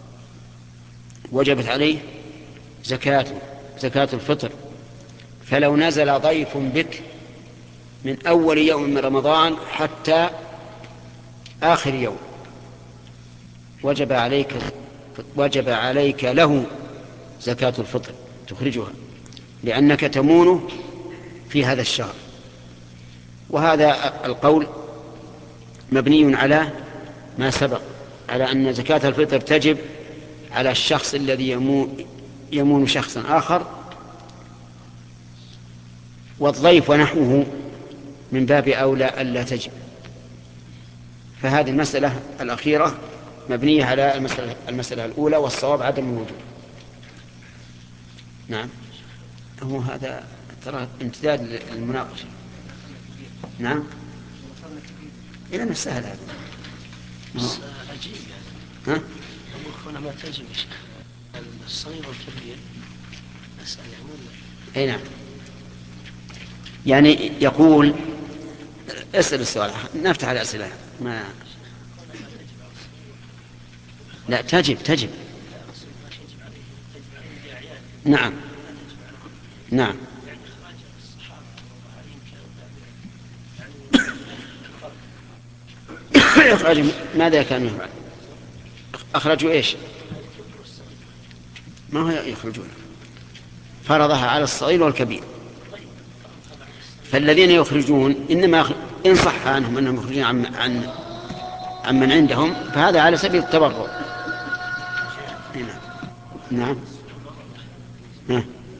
B: وجبت عليه زكاة زكاة الفطر، فلو نزل ضيف بك من أول يوم من رمضان حتى آخر يوم وجب عليك وجب عليك له زكاة الفطر تخرجها، لأنك تمونه في هذا الشهر. وهذا القول مبني على ما سبق، على أن زكاة الفطر تجب على الشخص الذي يمون شخصا آخر، والضيف ونحوه من باب أولى ألا تجب. فهذه المسألة الأخيرة مبنية على المسألة, المسألة الأولى، والصواب عدم الوجود. نعم، هو هذا ترى امتداد للمناقشة. نعم، إلى أنه سهل هذا.
G: بس عجيب يعني.
B: ها؟
G: هنا ما تلزم الصغير والكبير مسألة يعني.
B: أي نعم. يعني يقول اسأل السؤال، نفتح على الأسئلة. ما لا تجب تجب نعم نعم إخراج ماذا كانوا يفعل؟ أخرجوا إيش؟ ما هو يخرجون؟ فرضها على الصغير والكبير. فالذين يخرجون إنما إن صح عنهم أنهم يخرجون عن عن عن من عندهم فهذا على سبيل التبرع. نعم نعم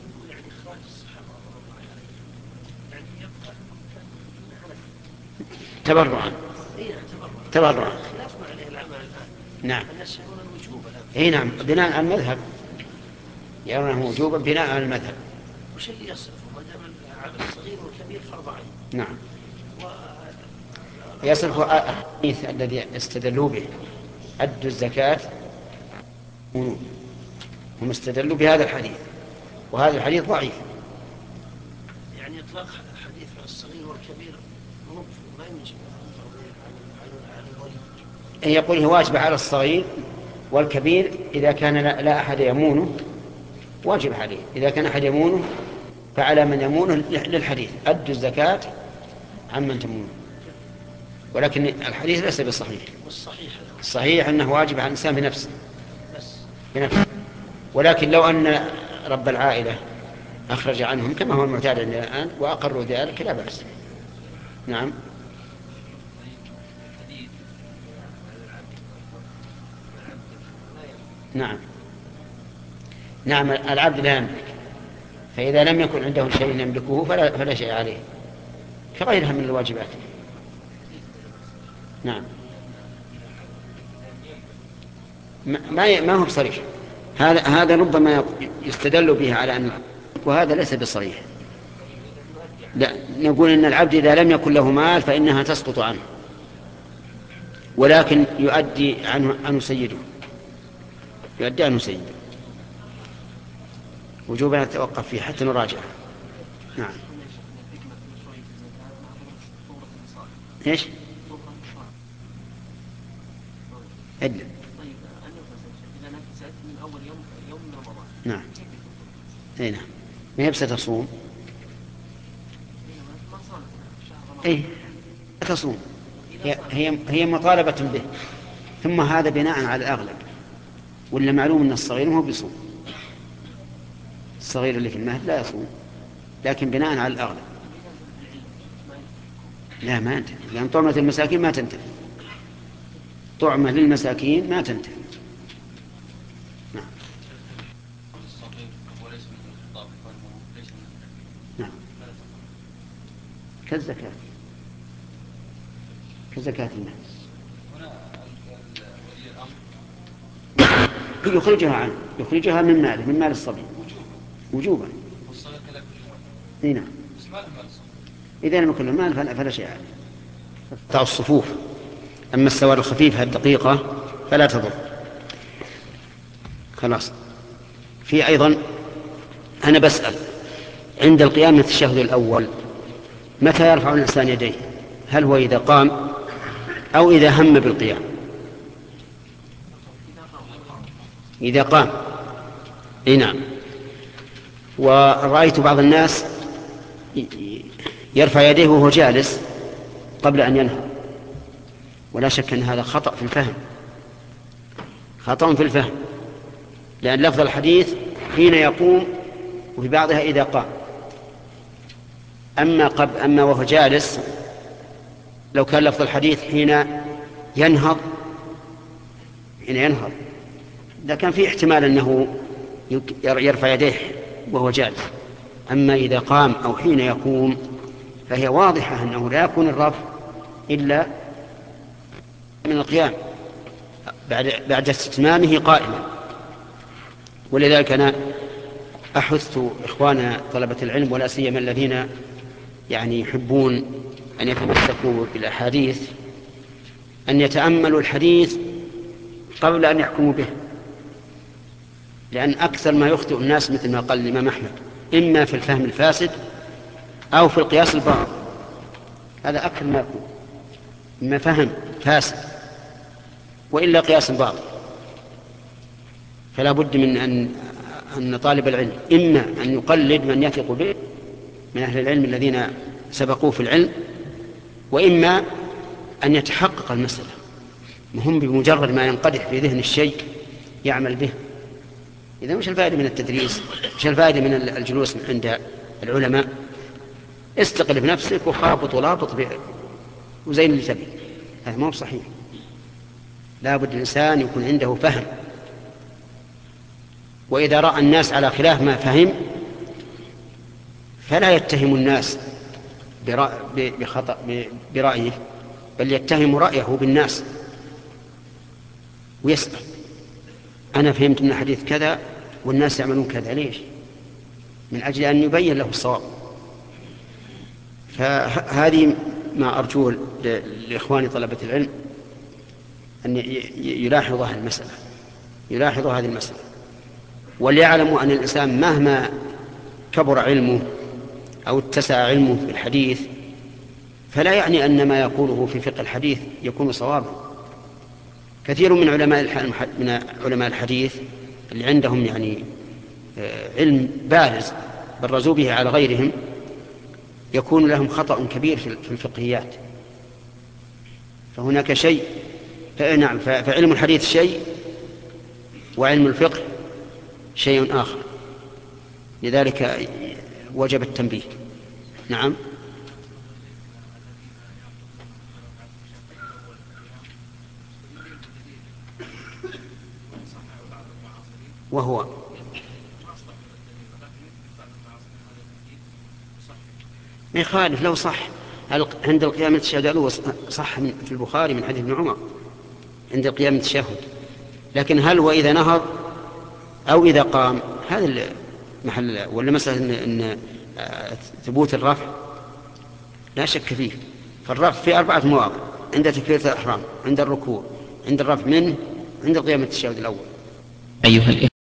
B: تبرعا تبرعا نعم اي نعم بناء على المذهب يرونه وجوبا بناء على المذهب.
G: وش اللي يصرفه ما دام العبد الصغير والكبير فرض عين؟
B: نعم يصرف الحديث الذي استدلوا به أدوا الزكاة هم استدلوا بهذا الحديث وهذا الحديث ضعيف.
G: يعني إطلاق حديث الصغير والكبير ما يمشي على الولي.
B: يقول هو واجب على الصغير والكبير إذا كان لا أحد يمونه واجب عليه، إذا كان أحد يمونه فعلى من يمونه للحديث أدوا الزكاة عمن تمونه. ولكن الحديث ليس بالصحيح.
G: والصحيح
B: الصحيح أنه واجب على الإنسان بنفسه بنفسه. ولكن لو أن رب العائلة أخرج عنهم كما هو المعتاد عندنا الآن وأقروا ذلك لا بأس. نعم نعم نعم العبد لا يملك، فإذا لم يكن عنده شيء يملكه فلا, فلا شيء عليه كغيرها من الواجبات. نعم ما ما هو بصريح هذا هذا ربما يستدل به على أن وهذا ليس بصريح. لا نقول إن العبد إذا لم يكن له مال فإنها تسقط عنه ولكن يؤدي عنه عنه سيده يؤدي عنه سيده وجوبا نتوقف فيه حتى نراجع. نعم ايش أدل. نعم اي نعم ما هي تصوم اي تصوم هي هي هي مطالبة به ثم هذا بناء على الأغلب ولا معلوم أن الصغير هو بيصوم الصغير اللي في المهد لا يصوم لكن بناء على الأغلب لا ما انتهي لأن طعمة المساكين ما تنتهي طعمة للمساكين ما تنتهي. نعم نعم كالزكاة كزكاة المال يخرجها عنه يخرجها من ماله من مال الصبي وجوبا. نعم إذا لم يكن المال فلا شيء عليه. قطع الصفوف أما السواد الخفيفة الدقيقة فلا تضر. خلاص. في أيضا أنا بسأل عند القيام من التشهد الأول متى يرفع الإنسان يديه؟ هل هو إذا قام أو إذا هم بالقيام؟ إذا قام. إيه نعم. ورأيت بعض الناس يرفع يديه وهو جالس قبل أن ينهض ولا شك أن هذا خطأ في الفهم خطأ في الفهم لأن لفظ الحديث حين يقوم وفي بعضها إذا قام. أما, قبل أما وهو جالس لو كان لفظ الحديث حين ينهض حين ينهض إذا كان فيه احتمال أنه يرفع يديه وهو جالس. أما إذا قام أو حين يقوم فهي واضحة أنه لا يكون الرفع إلا من القيام بعد, بعد استتمامه قائما. ولذلك أنا أحث إخوانا طلبة العلم ولا سيما الذين يعني يحبون أن يتمسكوا بالأحاديث أن يتأملوا الحديث قبل أن يحكموا به لأن أكثر ما يخطئ الناس مثل ما قال الإمام أحمد إما في الفهم الفاسد أو في القياس الباطل، هذا أكثر ما يكون ما فهم فاسد، وإلا قياس باطل. فلا بد من أن أن طالب العلم إما أن يقلد من يثق به من أهل العلم الذين سبقوه في العلم، وإما أن يتحقق المسألة. مهم بمجرد ما ينقدح في ذهن الشيء يعمل به. إذا مش الفائدة من التدريس، مش الفائدة من الجلوس عند العلماء، استقل بنفسك وخابط ولابط وزين اللي تبي. هذا ما هو صحيح. لا بد الإنسان يكون عنده فهم، وإذا رأى الناس على خلاف ما فهم فلا يتهم الناس بخطأ برأيه، بل يتهم رأيه بالناس ويسأل: أنا فهمت من الحديث كذا والناس يعملون كذا، ليش؟ من أجل أن يبين له الصواب. فهذه ما أرجوه لإخواني طلبة العلم أن يلاحظوا هذه المسألة، يلاحظوا هذه المسألة، وليعلموا أن الإنسان مهما كبر علمه أو اتسع علمه في الحديث فلا يعني أن ما يقوله في فقه الحديث يكون صوابا. كثير من علماء من علماء الحديث اللي عندهم يعني علم بارز برزوا به على غيرهم يكون لهم خطأ كبير في الفقهيات. فهناك شيء، نعم، فعلم الحديث شيء وعلم الفقه شيء آخر، لذلك وجب التنبيه. نعم. وهو ما يخالف لو صح عند القيام التشهد، صح في البخاري من حديث ابن عمر عند القيام التشهد، لكن هل وإذا نهض أو إذا قام هذا محل، ولا مسألة إن ثبوت الرفع لا شك فيه. فالرفع في أربعة مواضع: عند تكبيرة الإحرام، عند الركوع، عند الرفع منه، عند القيام التشهد الأول.
H: أيها